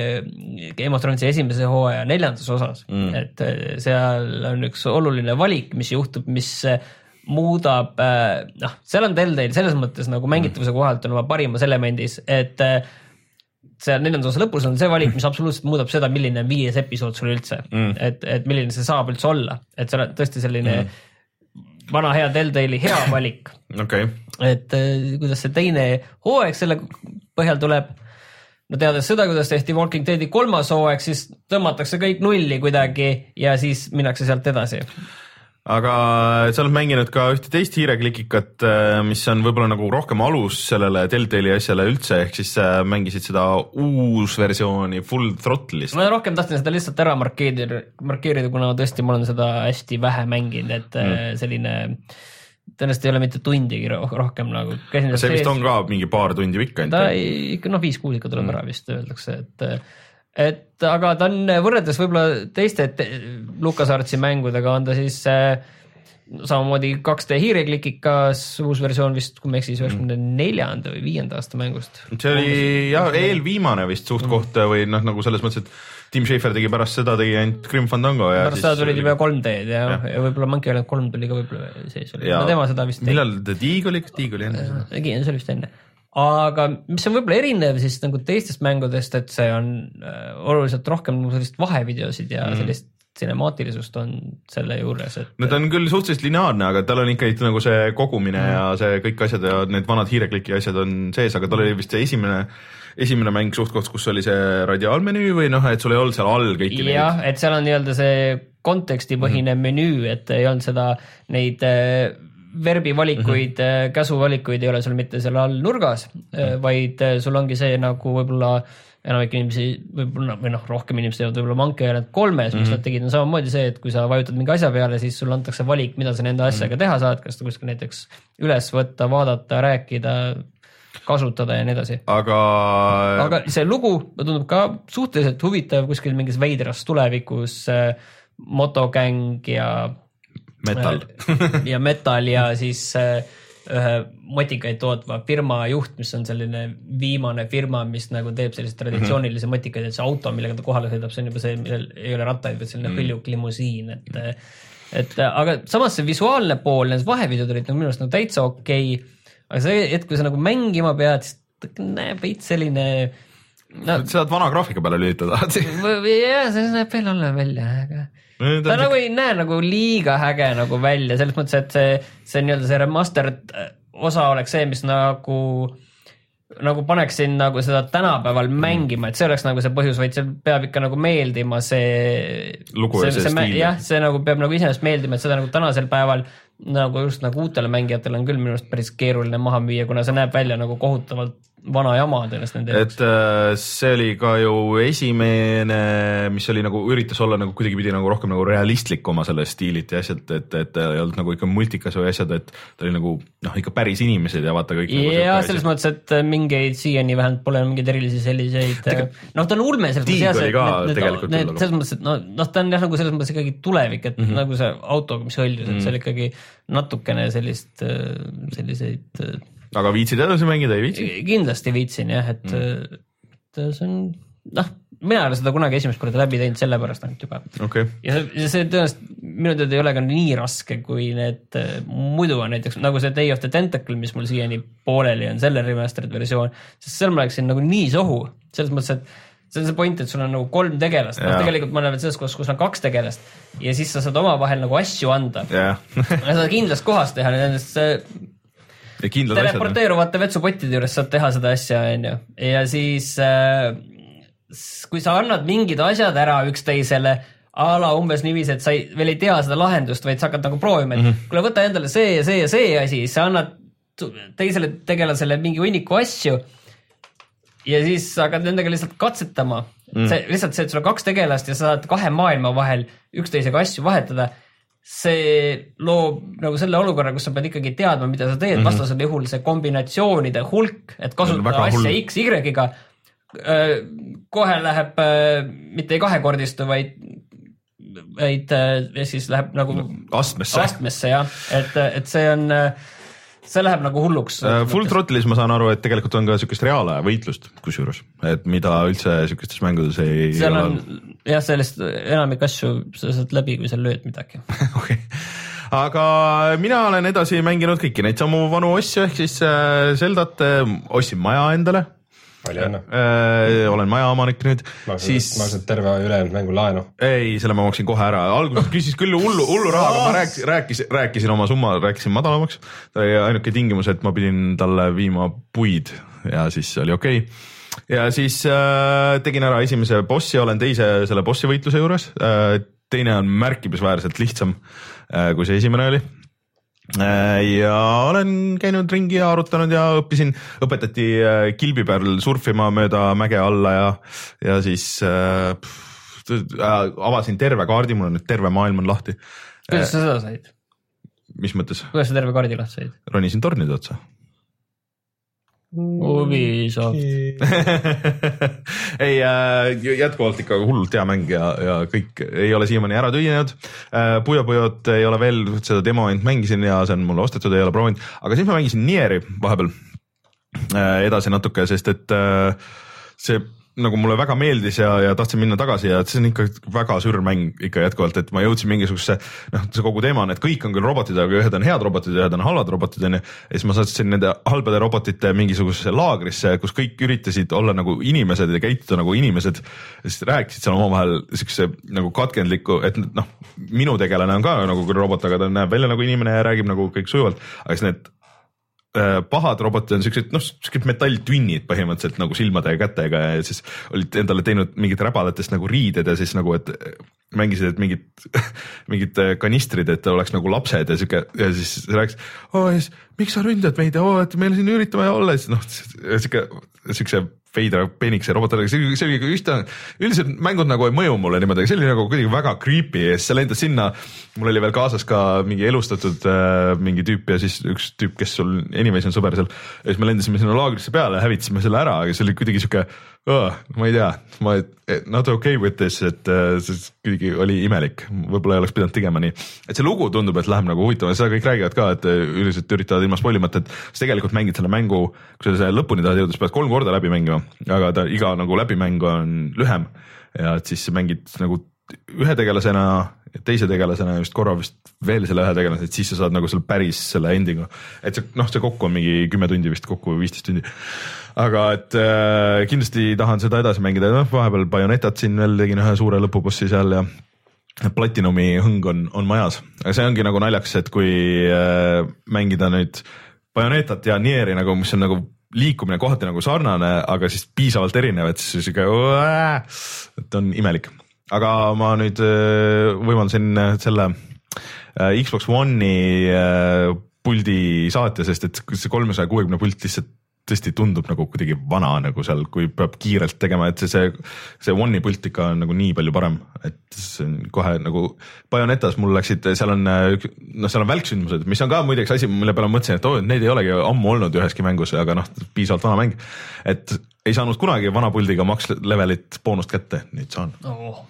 Game of Thronesi esimese hooaja neljandas osas, mm. et seal on üks oluline valik, mis juhtub, mis muudab, noh, seal on Telltale selles mõttes nagu mängitavuse kohalt on oma parimas elemendis, et see neljanda osa lõpus on see valik, mis absoluutselt muudab seda, milline on viies episood sul üldse, mm. et, et milline see saab üldse olla, et see on tõesti selline mm. vana hea Telltale'i hea valik. Okay. Et kuidas see teine hooaeg selle põhjal tuleb, no teades seda, kuidas tehti Walking Deadi kolmas hooaeg, siis tõmmatakse kõik nulli kuidagi ja siis minnakse sealt edasi. Aga sa oled mänginud ka ühte teist hiireklikikat, mis on võib-olla nagu rohkem alus sellele Telltale'i asjale üldse, ehk siis mängisid seda uus versiooni Full Throttle'ist. Ma rohkem tahtsin seda lihtsalt ära markeerida, markeerida, kuna tõesti ma olen seda hästi vähe mänginud, et mm. selline, tõenäoliselt ei ole mitte tundigi rohkem nagu. See vist sees. On ka mingi paar tundi ikka? Ta ikka, noh, viis kuus ikka tuleb mm. ära vist öeldakse, et et aga ta on võrreldes võib-olla teiste LucasArtsi mängudega on ta siis äh, samamoodi kaks D hiireklikikas uus versioon vist, kui me eksis üheksakümne neljanda või viienda aasta mängust. See oli jah, eelviimane vist suht koht või noh, nagu selles mõttes, et Tim Schafer tegi pärast seda, tegi ainult Grim Fandango. Ja pärast seda tulid juba kolm D-d ja, ja. ja võib-olla Monkey Island kolm tuli ka võib-olla sees. No, tema seda vist millal The Dig oli, kas Dig oli enne? See oli vist enne. Aga mis on võib-olla erinev siis nagu teistest mängudest, et see on äh, oluliselt rohkem nagu sellist vahevideosid ja mm. sellist cinemaatilisust on selle juures. Et... no ta on küll suhteliselt lineaarne, aga tal on ikka nagu see kogumine mm. ja see kõik asjad ja need vanad hiirekliki asjad on sees, aga tal oli vist see esimene, esimene mäng suhtkoht, kus oli see radiaalmenüü või noh, et sul ei olnud seal all kõiki neid. Jah, et seal on nii-öelda see kontekstipõhine mm. menüü, et ei olnud seda neid äh, verbivalikuid mm-hmm. käsuvalikuid ei ole sul mitte seal all nurgas mm-hmm. vaid sul ongi see nagu võib-olla enamik inimesi võib-olla või noh, rohkem inimesi teevad võib-olla Monkey Island kolmes, mis mm-hmm. nad tegid on samamoodi see, et kui sa vajutad mingi asja peale, siis sul antakse valik, mida sa nende asjaga mm-hmm. teha saad, kas ta kuskil näiteks üles võtta, vaadata, rääkida, kasutada ja nii edasi. Aga... aga see lugu tundub ka suhteliselt huvitav kuskil mingis veidras tulevikus äh, Motogäng ja Metal ja Metal ja siis ühe motikaid tootva firma juht, mis on selline viimane firma, mis nagu teeb sellised traditsioonilisi mm-hmm. motikaid, et see auto, millega ta kohale sõidab, see on juba see, millel ei ole rattaid, vaid selline mm. hõljuk limusiin, et, et aga samas see visuaalne pool, need vahevideod olid nagu minu arust nagu täitsa okei, aga see, et kui sa nagu mängima pead, siis näeb veits selline no, sa saad vana graafika peale lülitada. jah, see näeb veel olla välja, aga ta nagu ei näe nagu liiga äge nagu välja, selles mõttes, et see, see nii-öelda see remastered osa oleks see, mis nagu, nagu paneksin nagu seda tänapäeval mängima, et see oleks nagu see põhjus, vaid see peab ikka nagu meeldima see lugu ja see, see stiil. Jah, see nagu peab nagu iseenesest meeldima, et seda nagu tänasel päeval nagu just nagu uutele mängijatele on küll minu arust päris keeruline maha müüa, kuna see näeb välja nagu kohutavalt vana jama tõenäoliselt nende jaoks. Et äh, see oli ka ju esimene, mis oli nagu üritas olla nagu kuidagi pidi nagu rohkem nagu realistlik oma selle stiilit ja asjad, et, et ei olnud nagu ikka multikas või asjad, et ta oli nagu noh, ikka päris inimesed ja vaata kõik. Ja nagu selles mõttes, et mingeid siiani vähemalt pole mingeid erilisi selliseid Tega, noh, ta on ulme selles mõttes. Tiig oli ka need, tegelikult need, selles mõttes, et noh, no, ta on jah nagu selles mõttes ikkagi tulevik, et mm-hmm. nagu see auto, mis hõljus, et mm-hmm. see oli ikkagi natukene sellist, selliseid aga viitsid edasi mängida, ei viitsi? Kindlasti viitsin jah, et mm. see on, noh, mina olen seda kunagi esimest korda läbi teinud sellepärast ainult juba. Okay. Ja see, see tõenäoliselt minu teada ei ole ka nii raske, kui need muidu on näiteks nagu see Day of the Tentacle, mis mul siiani pooleli on, selle remastered versioon, sest seal ma läksin nagu nii sohu, selles mõttes, et see on see point, et sul on nagu kolm tegelast, no, tegelikult ma olen veel selles kohas, kus on kaks tegelast ja siis sa saad omavahel nagu asju anda ja saad kindlas kohas teha, nendest teleporteeruvate vetsupottide juures saad teha seda asja, on ju. Ja siis äh, kui sa annad mingid asjad ära üksteisele, ala umbes niiviisi, et sa ei, veel ei tea seda lahendust, vaid sa hakkad nagu proovima, et mm-hmm. kuule, võta endale see ja see ja see asi, sa annad teisele tegelasele mingi hunniku asju ja siis hakkad nendega lihtsalt katsetama. Mm. See, lihtsalt see, et sul on kaks tegelast ja sa saad kahe maailma vahel üksteisega asju vahetada, see loob nagu selle olukorra, kus sa pead ikkagi teadma, mida sa teed, mm-hmm. vastasel juhul see kombinatsioonide hulk, et kasutada asja X, Y-ga, kohe läheb mitte ei kahekordistu, vaid vaid siis läheb nagu astmesse, astmesse jah, et, et see on, see läheb nagu hulluks. Full Throttle'is ma saan aru, et tegelikult on ka niisugust reaalaja võitlust kusjuures, et mida üldse niisugustes mängudes ei seal on ole... jah, sellest enamik asju sa saad läbi, kui sa lööd midagi. Okei. Aga mina olen edasi mänginud kõiki neid samu vanu asju, ehk siis Zeldat ostsin maja endale. Palju õnne. Olen maja omanik nüüd. Siis... Maksad terve ülejäänud mängu laenu? Ei, selle ma maksin kohe ära. Alguses küsis küll hullu, hullu raha, aga ma rääk, rääkis, rääkisin oma summa, rääkisin madalamaks. Ta oli ainuke tingimus, et ma pidin talle viima puid ja siis oli okei. Ja siis äh, tegin ära esimese bossi, olen teise selle bossi võitluse juures. Äh, teine on märkimisväärselt lihtsam, äh, kui see esimene oli. Ja olen käinud ringi ja arutanud ja õppisin, õpetati kilbi peal surfima mööda mäge alla ja, ja siis äh, avasin terve kaardi, mul on nüüd terve maailm on lahti. Kuidas sa seda said? Mis mõttes? Kuidas sa terve kaardi lahti said? Ronisin tornide otsa. Ubisoft. ei, jätkuvalt ikka hullult hea mäng ja, ja kõik ei ole siiamaani ära tühinenud. Puyo Puyot ei ole veel, seda demo ainult mängisin ja see on mulle ostetud, ei ole proovinud, aga siis ma mängisin Nieri vahepeal edasi natuke, sest et see nagu mulle väga meeldis ja, ja tahtsin minna tagasi ja see on ikka väga sür mäng ikka jätkuvalt, et ma jõudsin mingisuguse, noh, see kogu teema on, et kõik on küll robotid, aga ühed on head robotid ja ühed on halvad robotid ja siis ma saatsin nende halbade robotite mingisugusesse laagrisse, kus kõik üritasid olla nagu inimesed ja käituda nagu inimesed, siis rääkisid seal omavahel siukse nagu katkendliku, et noh, minu tegelane on ka nagu küll robot, aga ta näeb välja nagu inimene ja räägib nagu kõik sujuvalt, aga siis need pahad robotid on siuksed, noh, siuksed metalltünnid põhimõtteliselt nagu silmade ja kätega ja siis olid endale teinud mingid räbalatest nagu riided ja siis nagu, et mängisid, et mingid, mingid kanistrid, et oleks nagu lapsed ja siuke ja siis rääkis, oh, siis, miks sa ründad meid, oh, et meil siin üritame olla, siis noh, siuke, siukse veidra peenikse robotile, see, see oli ühte, üldiselt mängud nagu ei mõju mulle niimoodi, see oli nagu kuidagi väga creepy ja siis sa lendad sinna, mul oli veel kaasas ka mingi elustatud äh, mingi tüüp ja siis üks tüüp, kes sul animation sõber seal ja siis me lendasime sinna laagrisse peale, hävitasime selle ära, aga see oli kuidagi siuke oh, ma ei tea, ma not okay with this, et äh, see kuidagi oli imelik, võib-olla ei oleks pidanud tegema nii, et see lugu tundub, et läheb nagu huvitav, seda kõik räägivad ka, et üldiselt üritavad ilma spoilimata, et sa tegelikult mängid selle mängu, kui sa lõpuni tahad jõuda, siis pead kolm korda läbi mängima, aga ta iga nagu läbimäng on lühem ja et siis mängid nagu ühe tegelasena, teise tegelasena just korra vist veel selle ühe tegelasena, et siis sa saad nagu selle päris selle endingu, et see, noh, see kokku on mingi kümme tundi vist kokku või viisteist tundi, aga et äh, kindlasti tahan seda edasi mängida, noh, vahepeal Bayonetat siin veel tegin ühe suure lõpubossi seal ja Platinumi hõng on, on majas, aga see ongi nagu naljaks, et kui äh, mängida nüüd Bayonetat ja Nieri nagu, mis on nagu liikumine kohati nagu sarnane, aga siis piisavalt erinev, et siis siuke, et on imelik. Aga ma nüüd võimaldasin selle Xbox One'i puldi saatja, sest et see kolmesaja kuuekümne pult lihtsalt tõesti tundub nagu kuidagi vana nagu seal, kui peab kiirelt tegema, et see, see, see One'i pult ikka on nagu nii palju parem, et see on kohe nagu Bayonetas mul läksid, seal on, noh, seal on välksündmused, mis on ka muideks asi, mille peale mõtlesin, et oh, need ei olegi ammu olnud üheski mängus, aga noh, piisavalt vana mäng, et ei saanud kunagi vana puldiga max levelit boonust kätte, nüüd saan oh.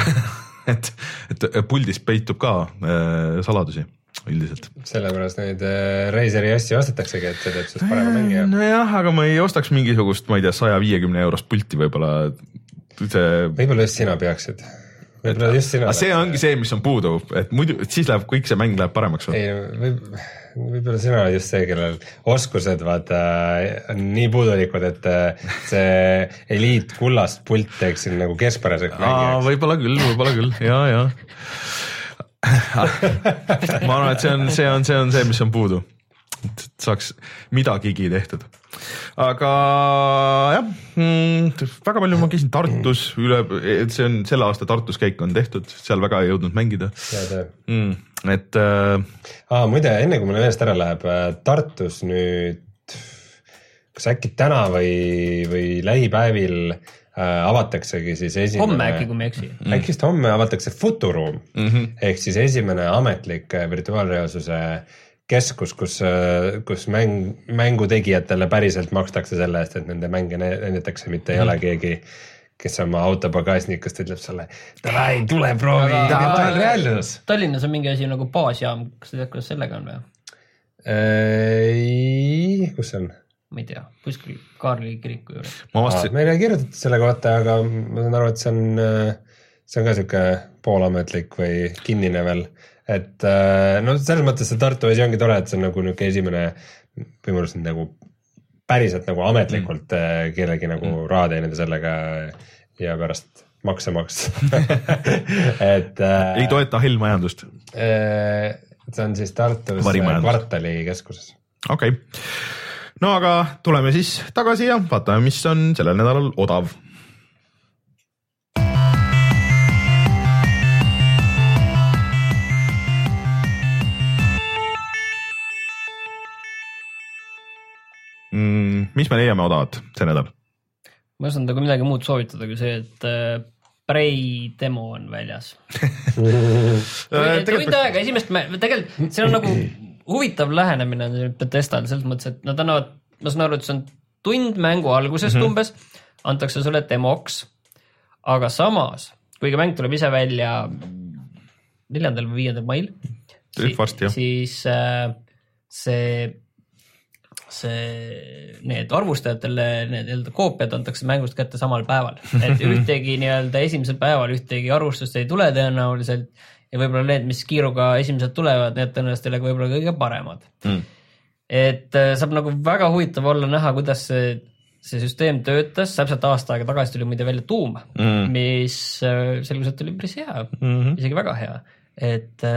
et, et puldis peitub ka äh, saladusi üldiselt. Sellepärast neid Razeri asju ostetaksegi, et see teeb sest parema mängija. Nojah, aga ma ei ostaks mingisugust, ma ei tea, saja viiekümne eurost pulti võib-olla see... Võib-olla just sina peaksid. Võib-olla just sina. See ongi see, mis on puudu, et muidu, et siis läheb kõik see mäng läheb paremaks. Ei, võib, võib-olla sina just see, kellel oskused vaata, on nii puudulikud, et see eliit kullast pult teeks siin nagu keskpäraseks mängijaks. Võib-olla küll, võib-olla küll, jaa, jaa. ma arvan, et see on, see on, see on see, mis on puudu, et saaks midagigi tehtud, aga jah, väga palju ma käisin Tartus üle, see on selle aasta Tartus käik on tehtud, seal väga ei jõudnud mängida. Mm, et äh... ah, muide, enne kui mul eest ära läheb, Tartus nüüd, kas äkki täna või, või lähipäevil avataksegi siis esimene... Homme äkki, kui me eksi. Äkki just homme avatakse Futuroom, mm -hmm. ehk siis esimene ametlik virtuaalreaalsuse keskus, kus, kus mäng, mängutegijatele päriselt makstakse selle eest, et nende mänge nendetakse, mitte mm -hmm. ei ole keegi, kes oma auto pagasnikust ütleb sulle, davai, tule proovi, virtuaalne reaalsus. Tallinnas on mingi asi nagu baasjaam, kas sa tead, kuidas sellega on või? Ei, kus see on? Ma ei tea, kuskil Kaarli kiriku juures. Vastasin... Meile ei kirjutatud selle kohta, aga ma saan aru, et see on, see on ka siuke poolametlik või kinnine veel. Et no selles mõttes see Tartu asi ongi tore, et see on nagu niuke esimene võimalus nagu päriselt nagu ametlikult mm. kellegi nagu mm. raha teenida sellega ja pärast makse maksta. et ei toeta hellmajandust. See on siis Tartus kvartali keskuses. Okei. Okay. No aga tuleme siis tagasi ja vaatame, mis on sellel nädalal odav. Mm, mis me leiame odavat see nädal? Ma saan taga midagi muud soovitada kui see, et Prey demo on väljas. Tund aega esimest, tegelikult see on nagu huvitav lähenemine Bethesdal selles mõttes, et nad annavad, ma saan aru, et see on tund mängu algusest mm-hmm. umbes, antakse sulle demoks, aga samas, kuigi mäng tuleb ise välja neljandal või viiendal mail, si- varsti, siis äh, see see, need arvustajatele need koopiad antakse mängust kätte samal päeval, et ühtegi nii-öelda esimesel päeval ühtegi arvustust ei tule tõenäoliselt ja võib-olla need, mis kiiruga esimesed tulevad, need tõenäoliselt võib-olla kõige paremad. Mm. Et saab nagu väga huvitav olla näha, kuidas see, see süsteem töötas, täpselt aasta aega tagasi tuli muide välja Doom, mm. mis selguselt tuli päris hea, mm-hmm. isegi väga hea, et,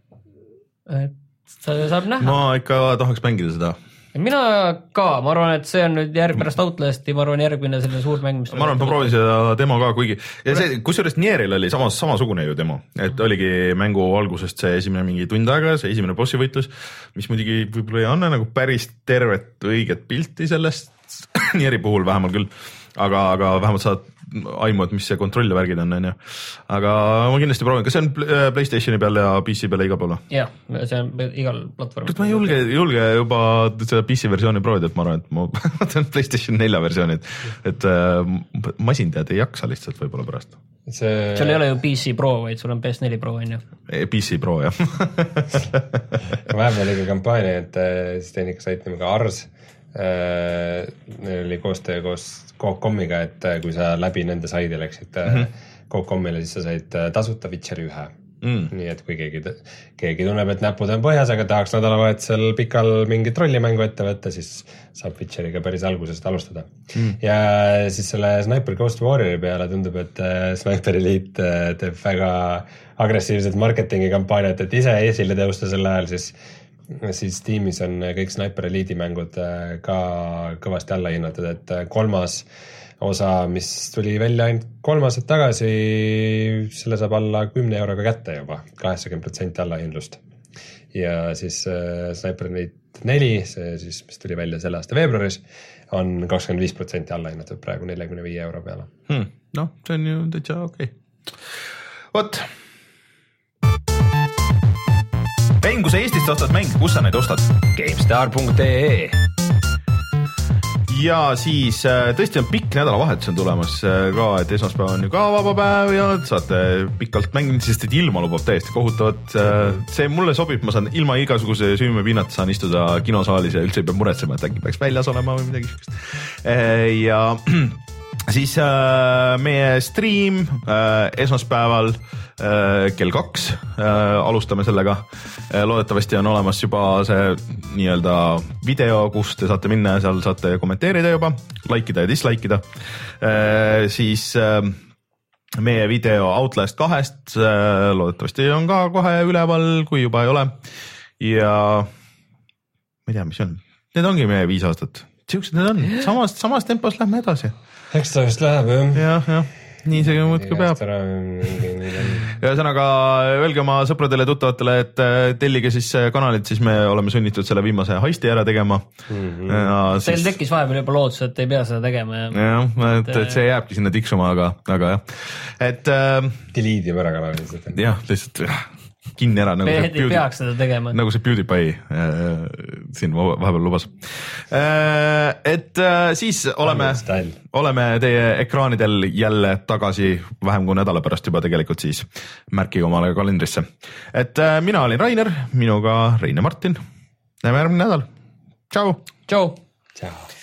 et saab näha. Ma ikka tahaks mängida seda. Mina ka, ma arvan, et see on nüüd järg pärast Outlasti, ma arvan järgmine selline suur mäng, mis ma arvan, et ma proovin seda demo ka, kuigi ja see, kusjuures Nieril oli samas, samasugune ju demo, et oligi mängu algusest see esimene mingi tund aega, see esimene bossi võitlus, mis muidugi võib-olla ei anna nagu päris tervet õiget pilti sellest Nieri puhul vähemalt küll, aga, aga vähemalt saad aimu, et mis see kontroll ja värgid on, on ju. Aga ma kindlasti proovin, kas see on PlayStationi peal ja P C peal igal pool? Jah, see on igal platvormil. Kas ma ei julge, julge juba seda P C versiooni proovida, et ma arvan, et ma võtan PlayStation nelja versiooni, et, et äh, masindajad ei jaksa lihtsalt võib-olla pärast. See... Sul ei ole ju P C Pro, vaid sul on P S neli Pro, on ju? P C Pro, jah. Vahepeal oli kampaania, et siis tehnika sait nimega Ars. Neil oli koostöö koos Coop.comiga, et kui sa läbi nende saidi läksid mm-hmm. Coop.comile, siis sa said tasuta Witcheri ühe. Mm. Nii et kui keegi, keegi tunneb, et näpud on põhjas, aga tahaks nädalavahetusel pikal mingi trollimängu ette võtta, siis saab Witcheriga päris algusest alustada. Mm. Ja siis selle Sniper Ghost Warriori peale tundub, et Sniper Elite teeb väga agressiivset marketingi kampaaniat, et ise esile tõusta sel ajal, siis siis tiimis on kõik Sniper Elite'i mängud ka kõvasti alla hinnatud, et kolmas osa, mis tuli välja ainult kolm aastat tagasi, selle saab alla kümne euroga kätte juba, kaheksakümmend protsenti allahindlust. Ja siis äh, Sniper Elite neli, see siis, mis tuli välja selle aasta veebruaris, on kakskümmend viis protsenti allahinnatud praegu neljakümne viie euro peale. Hmm, no, see on ju täitsa okei. Okay. Vot. Mäng, kui sa Eestist ostad mäng, kus sa neid ostad? GameStar punkt ee Ja siis tõesti on pikk nädalavahetus on tulemas ka, et esmaspäev on ju ka vaba päev ja saate pikalt mängida, sest et ilma lubab täiesti kohutavat. See mulle sobib, ma saan ilma igasuguse süümepinnata saan istuda kinosaalis ja üldse ei pea muretsema, et äkki peaks väljas olema või midagi sellist. Ja siis meie stream esmaspäeval kell kaks alustame sellega. Loodetavasti on olemas juba see nii-öelda video, kus te saate minna ja seal saate kommenteerida juba, likeida ja dislikeida. Siis meie video Outlast kahest loodetavasti on ka kohe üleval, kui juba ei ole. Ja ma ei tea, mis on. Need ongi meie viis aastat. Siuksed need on. Samas, samas tempos lähme edasi. Eks ta just läheb, jah. Jah, jah. Nii see muudki peab. Ja sõnaga öelge oma sõpradele ja tuttavatele, et tellige siis kanalit, siis me oleme sunnitud selle viimase heisti ära tegema. Mm-hmm. Siis... Teil tekkis vahepeal juba loodus, et ei pea seda tegema. Ja... jah, et, et see jääbki sinna tiksuma, aga, aga jah. Et... Delete jääb ära kanaliselt. Jah, lihtsalt kinni ära. Nagu Peet ei peaks seda tegema. Nagu see PewDiePie äh, siin vahepeal lubas äh,. Et äh, siis oleme, oleme teie ekraanidel jälle tagasi vähem kui nädala pärast juba tegelikult siis märkige omale kalendrisse. Et äh, mina olin Rainer, minuga Rein ja Martin. Näeme järgmine nädal. Tšau. Tšau. Tšau.